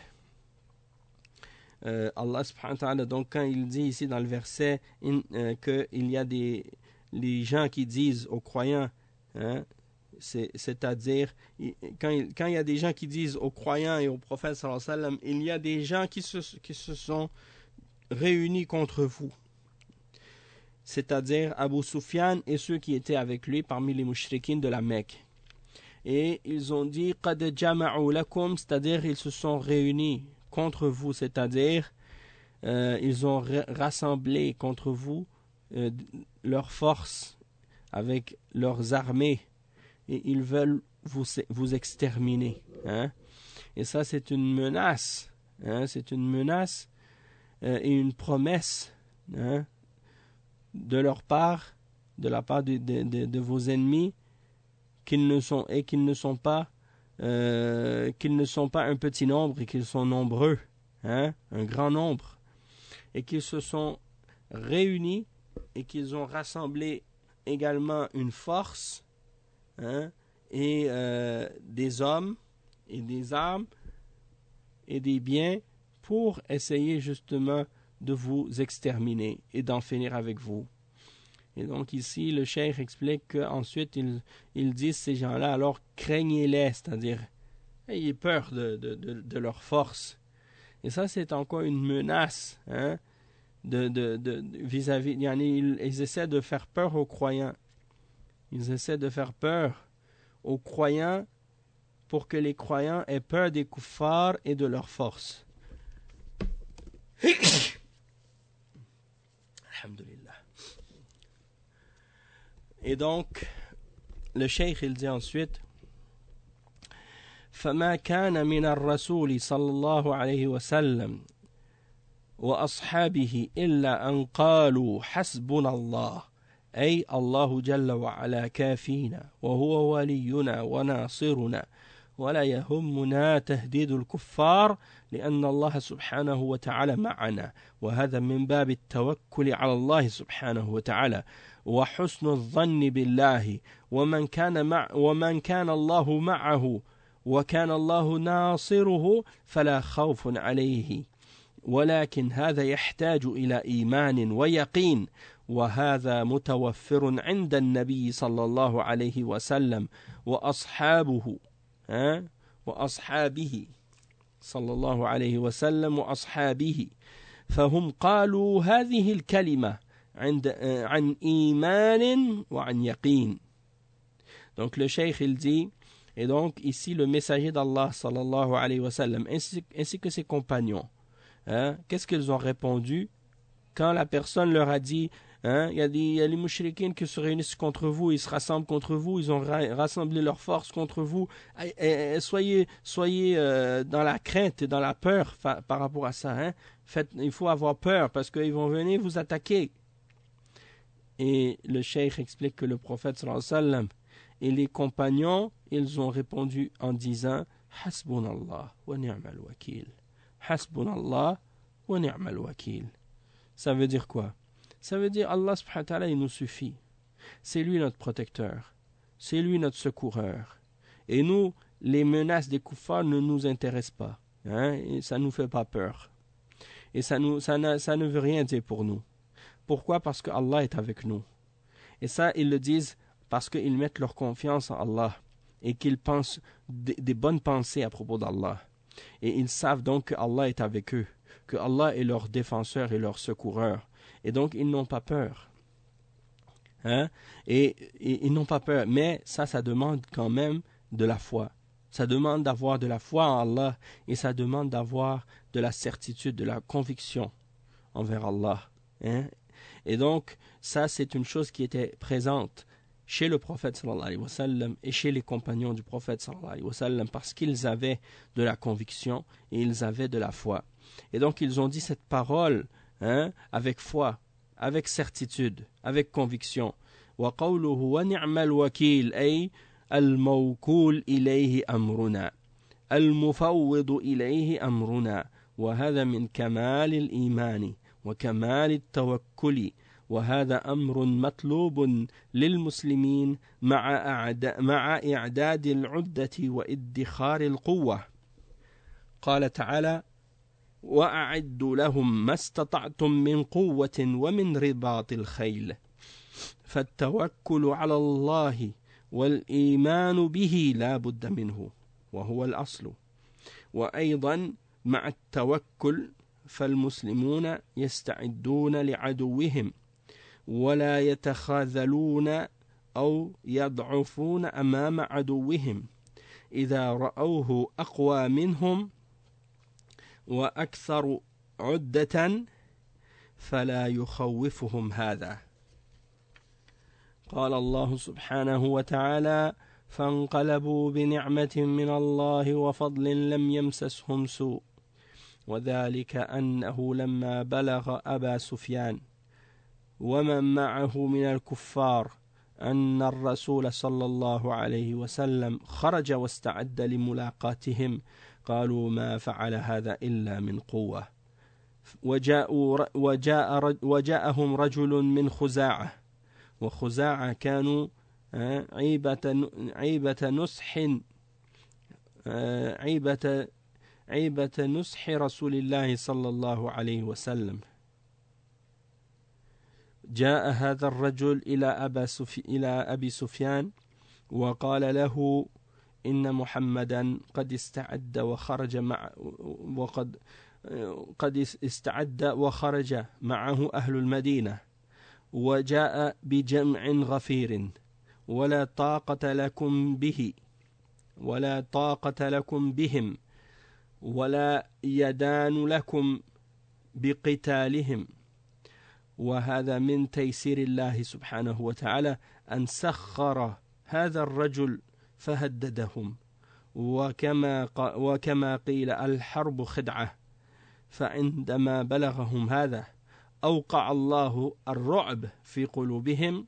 Allah subhanahu wa ta'ala, donc quand il dit ici dans le verset qu'il y a les gens qui disent aux croyants, c'est-à-dire quand il y a des gens qui disent aux croyants et au prophète sallallahu alayhi wa sallam, il y a des gens qui se sont réunis contre vous, c'est-à-dire Abu Sufyan et ceux qui étaient avec lui parmi les mouchriquins de la Mecque, et ils ont dit qad jama'u lakum, c'est-à-dire ils se sont réunis contre vous, c'est-à-dire ils ont rassemblé contre vous leurs forces avec leurs armées et ils veulent vous exterminer. Et ça c'est une menace, c'est une menace et une promesse de leur part, de la part de vos ennemis, qu'ils ne sont pas un petit nombre et qu'ils sont nombreux, un grand nombre, et qu'ils se sont réunis et qu'ils ont rassemblé également une force et des hommes et des armes et des biens pour essayer justement de vous exterminer et d'en finir avec vous. Et donc ici le cheikh explique qu'ensuite ils disent ces gens-là, alors craignez-les, c'est-à-dire ayez peur de leur force. Et ça c'est encore une menace vis-à-vis, ils essaient de faire peur aux croyants. Ils essaient de faire peur aux croyants pour que les croyants aient peur des kuffars et de leur force. Alhamdulillah. Et donc, le cheikh il dit ensuite فما كان من الرسول صلى الله عليه وسلم وأصحابه إلا أن قالوا حسبنا الله أي الله جل وعلا كافينا وهو ولينا وناصرنا ولا يهمنا تهديد الكفار لأن الله سبحانه وتعالى معنا وهذا من باب التوكل على الله سبحانه وتعالى وحسن الظن بالله ومن كان الله معه وكان الله ناصره فلا خوف عليه ولكن هذا يحتاج إلى إيمان ويقين وهذا متوفر عند النبي صلى الله عليه وسلم وأصحابه صلى الله عليه وسلم وأصحابه فهم قالوا هذه الكلمة عن إيمان وعن يقين. Donc le cheikh il dit, et donc ici le messager d'Allah sallallahu alayhi wa sallam ainsi que ses compagnons, qu'est-ce qu'ils ont répondu quand la personne leur a dit il y a les mouchriquins qui se réunissent contre vous, ils se rassemblent contre vous, ils ont rassemblé leurs forces contre vous, soyez dans la crainte et dans la peur par rapport à ça, il faut avoir peur parce qu'ils vont venir vous attaquer. Et le cheikh explique que le prophète sallallahu alayhi wa sallam et les compagnons, ils ont répondu en disant Hasbunallah wa ni'mal wakil. Hasbunallah wa ni'mal wakil. Ça veut dire quoi? Ça veut dire Allah subhanahu wa ta'ala il nous suffit. C'est lui notre protecteur. C'est lui notre secoureur. Et nous, les menaces des kuffars ne nous intéressent pas. Et ça ne nous fait pas peur. Et ça ne veut rien dire pour nous. Pourquoi? Parce que Allah est avec nous. Et ça, ils le disent parce qu'ils mettent leur confiance en Allah et qu'ils pensent des bonnes pensées à propos d'Allah. Et ils savent donc que Allah est avec eux, que Allah est leur défenseur et leur secoureur. Et donc, ils n'ont pas peur. Et ils n'ont pas peur. Mais ça demande quand même de la foi. Ça demande d'avoir de la foi en Allah et ça demande d'avoir de la certitude, de la conviction envers Allah. Et donc, ça, c'est une chose qui était présente chez le prophète sallallahu alayhi wa sallam et chez les compagnons du prophète sallallahu alayhi wa sallam parce qu'ils avaient de la conviction et ils avaient de la foi. Et donc, ils ont dit cette parole avec foi, avec certitude, avec conviction. وَقَوْلُهُ وَنِعْمَ الْوَكِيلِ أي الموكول إليه أمرنا المفوض إليه أمرنا وهذا من كمال الإيمان وكمال التوكل وهذا أمر مطلوب للمسلمين مع إعداد العدة وإدخار القوة. قال تعالى: وأعدوا لهم ما استطعتم من قوة ومن رباط الخيل. فالتوكل على الله والإيمان به لا بد منه وهو الأصل. وأيضا مع التوكل فالمسلمون يستعدون لعدوهم ولا يتخاذلون أو يضعفون أمام عدوهم إذا رأوه أقوى منهم وأكثر عدة فلا يخوفهم هذا. قال الله سبحانه وتعالى: فانقلبوا بنعمة من الله وفضل لم يمسسهم سوء وذلك أنه لما بلغ أبا سفيان ومن معه من الكفار أن الرسول صلى الله عليه وسلم خرج واستعد لملاقاتهم قالوا ما فعل هذا إلا من قوة. وجاءهم رجل من خزاعة، وخزاعة كانوا عيبة نصح رسول الله صلى الله عليه وسلم. جاء هذا الرجل إلى أبي سفيان وقال له: إن محمدا قد استعد وخرج معه أهل المدينة وجاء بجمع غفير ولا طاقة لكم بهم ولا يدان لكم بقتالهم. وهذا من تيسير الله سبحانه وتعالى أن سخر هذا الرجل فهددهم. وكما قيل: الحرب خدعة. فعندما بلغهم هذا أوقع الله الرعب في قلوبهم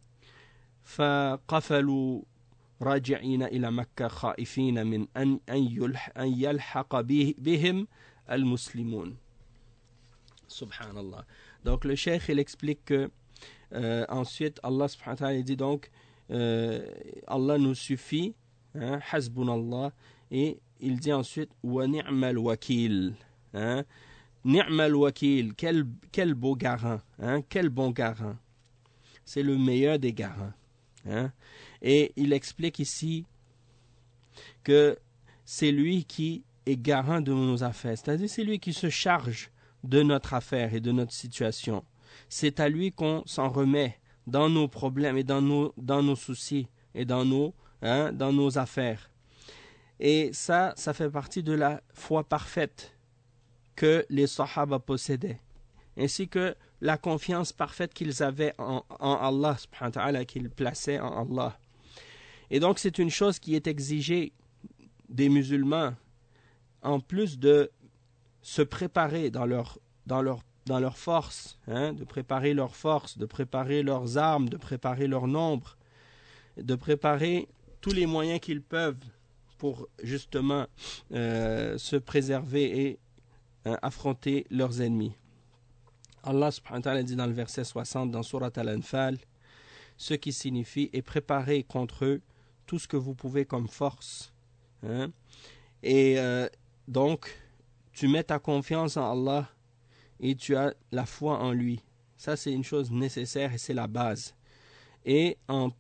فقفلوا راجعين إلى مكة خائفين من أن يلحق بهم المسلمون. Subhanallah. Donc le cheikh il explique que ensuite Allah subhanahu wa ta'ala dit donc Allah nous suffit, hasbunallah, et il dit ensuite wa ni'mal wakil, ni'mal wakil, quel beau garant, quel bon garant, c'est le meilleur des garants, et il explique ici que c'est lui qui est garant de nos affaires, c'est-à-dire c'est lui qui se charge de notre affaire et de notre situation. C'est à lui qu'on s'en remet dans nos problèmes et dans nos soucis et dans nos affaires. Et ça fait partie de la foi parfaite que les Sahaba possédaient, ainsi que la confiance parfaite qu'ils avaient en Allah subhanahu wa ta'ala, qu'ils plaçaient en Allah. Et donc c'est une chose qui est exigée des musulmans, en plus de se préparer dans leur force, de préparer leur force, de préparer leurs armes, de préparer leur nombre, de préparer tous les moyens qu'ils peuvent pour justement se préserver et affronter leurs ennemis. Allah subhanahu wa ta'ala dit dans le verset 60 dans Surat Al-Anfal, ce qui signifie: et préparez contre eux tout ce que vous pouvez comme force. Et donc tu mets ta confiance en Allah et tu as la foi en lui. Ça, c'est une chose nécessaire et c'est la base. Et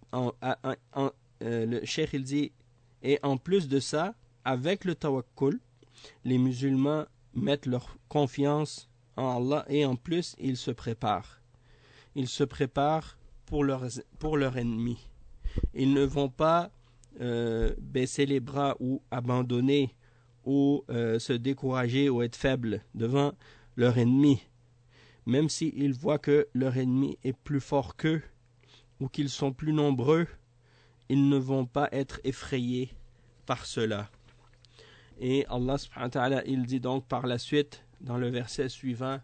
le cheikh il dit, et en plus de ça, avec le tawakkul, les musulmans mettent leur confiance en Allah et en plus ils se préparent. Ils se préparent pour leur ennemi. Ils ne vont pas baisser les bras ou abandonner ou se décourager ou être faibles devant leur ennemi, même s'ils voient que leur ennemi est plus fort qu'eux ou qu'ils sont plus nombreux, ils ne vont pas être effrayés par cela. Et Allah subhanahu wa ta'ala, il dit donc par la suite dans le verset suivant: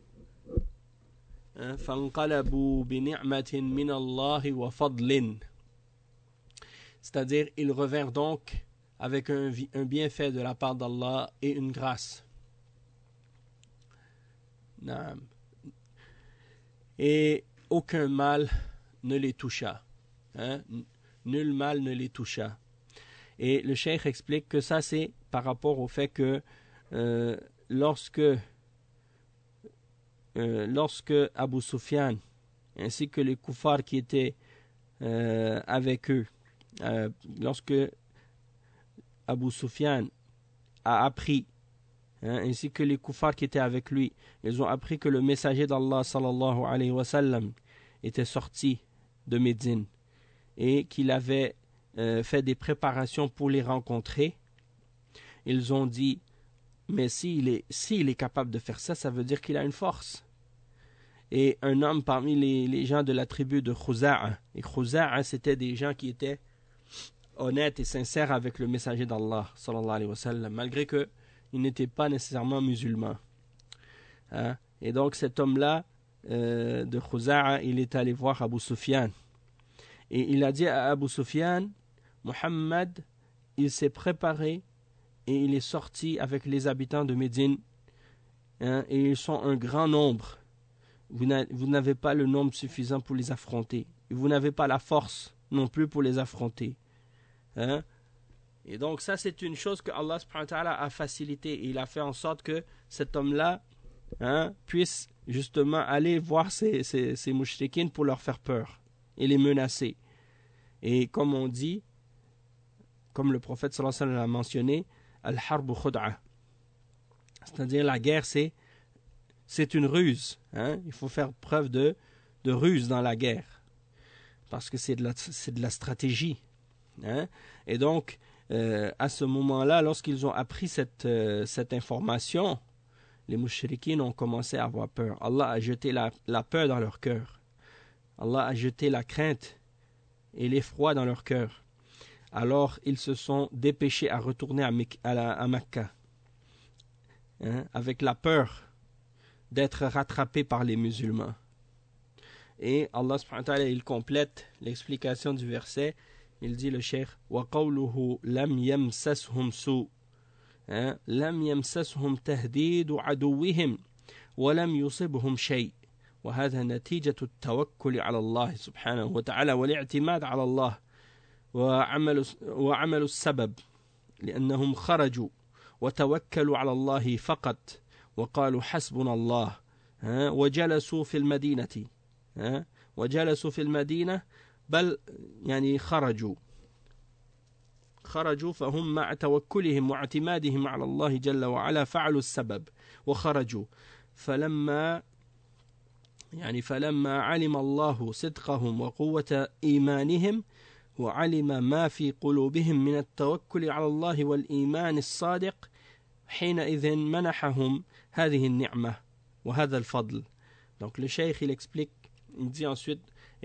فَانْقَلَبُوا بِنِعْمَةٍ مِّنَ اللَّهِ وَفَضْلٍ, c'est-à-dire ils revinrent donc avec un bienfait de la part d'Allah et une grâce. et aucun mal ne les toucha. Nul mal ne les toucha. Et le cheikh explique que ça c'est par rapport au fait que lorsque Abu Sufyan ainsi que les koufars qui étaient avec eux, lorsque Abu Sufyan a appris, ainsi que les koufars qui étaient avec lui, ils ont appris que le messager d'Allah sallallahu alayhi wa sallam était sorti de Médine et qu'il avait fait des préparations pour les rencontrer. Ils ont dit, mais s'il est capable de faire ça, ça veut dire qu'il a une force. Et un homme parmi les gens de la tribu de Khuza'a, et Khuza'a c'était des gens qui étaient honnêtes et sincères avec le messager d'Allah sallallahu alayhi wa sallam, malgré qu'ils n'étaient pas nécessairement musulmans. Et donc cet homme-là de Khuza'a, il est allé voir Abu Sufyan et il a dit à Abu Sufyan, Muhammad, il s'est préparé et il est sorti avec les habitants de Médine, et ils sont un grand nombre. Vous n'avez pas le nombre suffisant pour les affronter. Et vous n'avez pas la force non plus pour les affronter. Et donc ça c'est une chose que Allah subhanahu wa ta'ala a facilité. Et il a fait en sorte que cet homme-là puisse justement aller voir ces mouchriquines pour leur faire peur et les menacer. Et comme on dit, comme le prophète sallallahu alayhi wa sallam l'a mentionné, al-harbu khud'a, c'est-à-dire la guerre c'est une ruse. Il faut faire preuve de ruse dans la guerre. Parce que c'est de la stratégie. Et donc, à ce moment-là, lorsqu'ils ont appris cette information, les mouchriquines ont commencé à avoir peur. Allah a jeté la peur dans leur cœur. Allah a jeté la crainte et l'effroi dans leur cœur. Alors, ils se sont dépêchés à retourner à Mecca. Avec la peur d'être rattrapés par les musulmans. Et Allah subhanahu wa ta'ala, il complète l'explication du verset. Il dit le cheikh, وَقَوْلُهُ لَمْ يَمْسَسْهُمْ سُوءٌ لَمْ يَمْسَسْهُمْ تَهْدِيدُ عَدُوِّهِمْ وَلَمْ يُصِبْهُمْ شَيْءٌ وهذا نتيجة التوكل على الله سبحانه وتعالى والاعتماد على الله وعمل السبب لأنهم خرجوا وتوكلوا على الله فقط وقالوا حسبنا الله وجلسوا في المدينة بل يعني خرجوا فهم مع توكلهم واعتمادهم على الله جل وعلا فعلوا السبب وخرجوا فلما علم الله صدقهم وقوة إيمانهم وعلم ما في قلوبهم من التوكل على الله والإيمان الصادق حينئذ منحهم هذه النعمة وهذا الفضل. Donc le cheikh il explique, il dit ensuite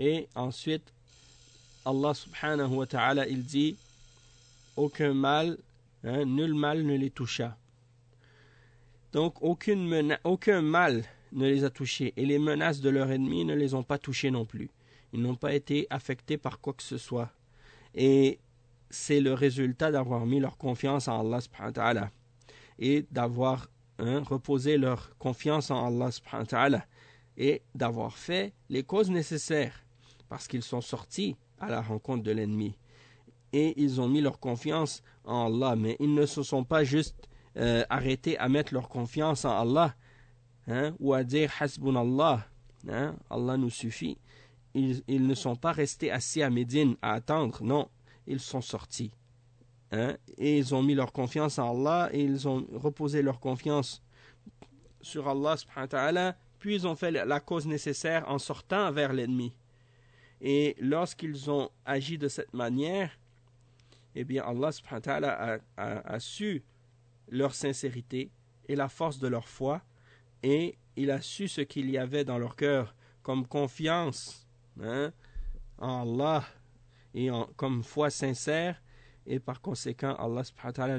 Allah subhanahu wa ta'ala il dit aucun mal, nul mal ne les toucha. Donc aucun mal ne les a touchés et les menaces de leurs ennemis ne les ont pas touchés non plus. Ils n'ont pas été affectés par quoi que ce soit. Et c'est le résultat d'avoir mis leur confiance en Allah subhanahu wa ta'ala et d'avoir reposé leur confiance en Allah subhanahu wa ta'ala et d'avoir fait les causes nécessaires parce qu'ils sont sortis à la rencontre de l'ennemi et ils ont mis leur confiance en Allah, mais ils ne se sont pas juste arrêtés à mettre leur confiance en Allah ou à dire hasbunallah, Allah nous suffit. Ils ne sont pas restés assis à Médine à attendre, non, ils sont sortis. Et ils ont mis leur confiance en Allah et ils ont reposé leur confiance sur Allah subhanahu wa ta'ala, puis ils ont fait la cause nécessaire en sortant vers l'ennemi. Et lorsqu'ils ont agi de cette manière, eh bien Allah subhanahu wa ta'ala a su leur sincérité et la force de leur foi, et il a su ce qu'il y avait dans leur cœur comme confiance en Allah et comme foi sincère, et par conséquent Allah subhanahu wa ta'ala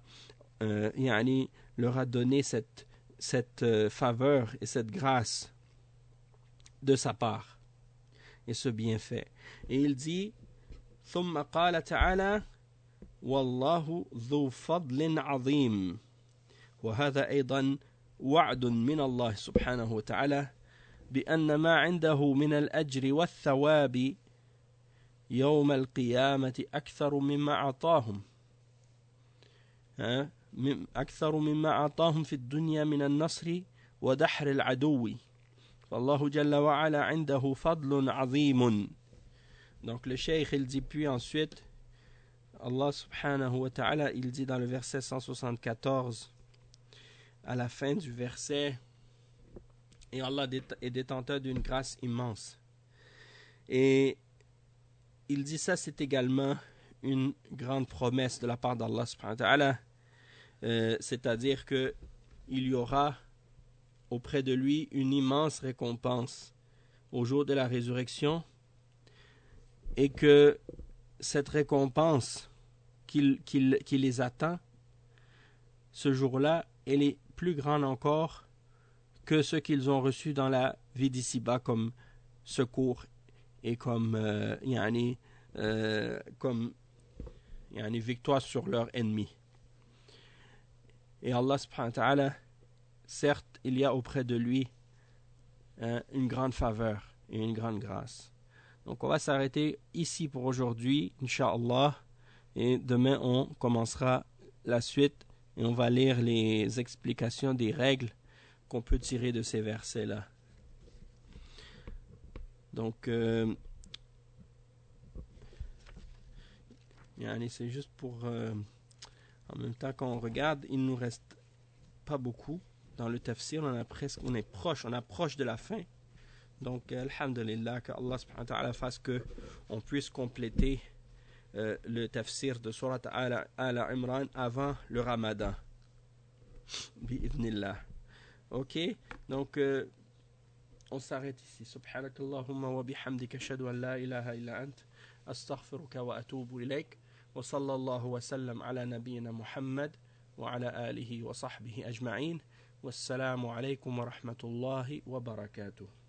leur a donné cette faveur et cette grâce de sa part et ce bienfait. Et il dit ثم قال تعالى والله ذو فضل عظيم وهذا أيضا وعد من الله سبحانه وتعالى بأن ما عنده من الأجر والثواب يوم القيامة أكثر مما أعطاهم أكثر مما أعطاهم في الدنيا من النصر ودحر العدو فالله جل وعلا عنده فضل عظيم. Donc le cheikh il dit puis ensuite Allah subhanahu wa ta'ala il dit dans le verset 174 à la fin du verset, et Allah est détenteur d'une grâce immense. Et il dit ça, c'est également une grande promesse de la part d'Allah subhanahu wa ta'ala, c'est-à-dire que il y aura auprès de lui une immense récompense au jour de la résurrection, et que cette récompense qui les attend ce jour-là, elle est plus grande encore que ce qu'ils ont reçu dans la vie d'ici-bas comme secours et comme victoire sur leurs ennemis. Et Allah subhanahu wa ta'ala, certes, il y a auprès de lui une grande faveur et une grande grâce. Donc on va s'arrêter ici pour aujourd'hui, Inch'Allah, et demain on commencera la suite et on va lire les explications des règles qu'on peut tirer de ces versets-là. Donc, c'est juste pour... en même temps qu'on regarde, il ne nous reste pas beaucoup dans le tafsir, on approche de la fin. Donc, alhamdulillah, que Allah subhanahu wa ta'ala fasse qu'on puisse compléter le tafsir de Surat Al-Imran avant le Ramadan. Bi'idhnillah. Ok, donc on s'arrête ici. Subhanakallahumma wa bihamdika ashhadu an la ilaha illa ant astaghfiruka wa atubu ilayk wa sallallahu wa sallam ala nabiyyina Muhammad wa ala alihi wa sahbihi ajma'in. Wassalamu alaykum wa rahmatullahi wa barakatuh.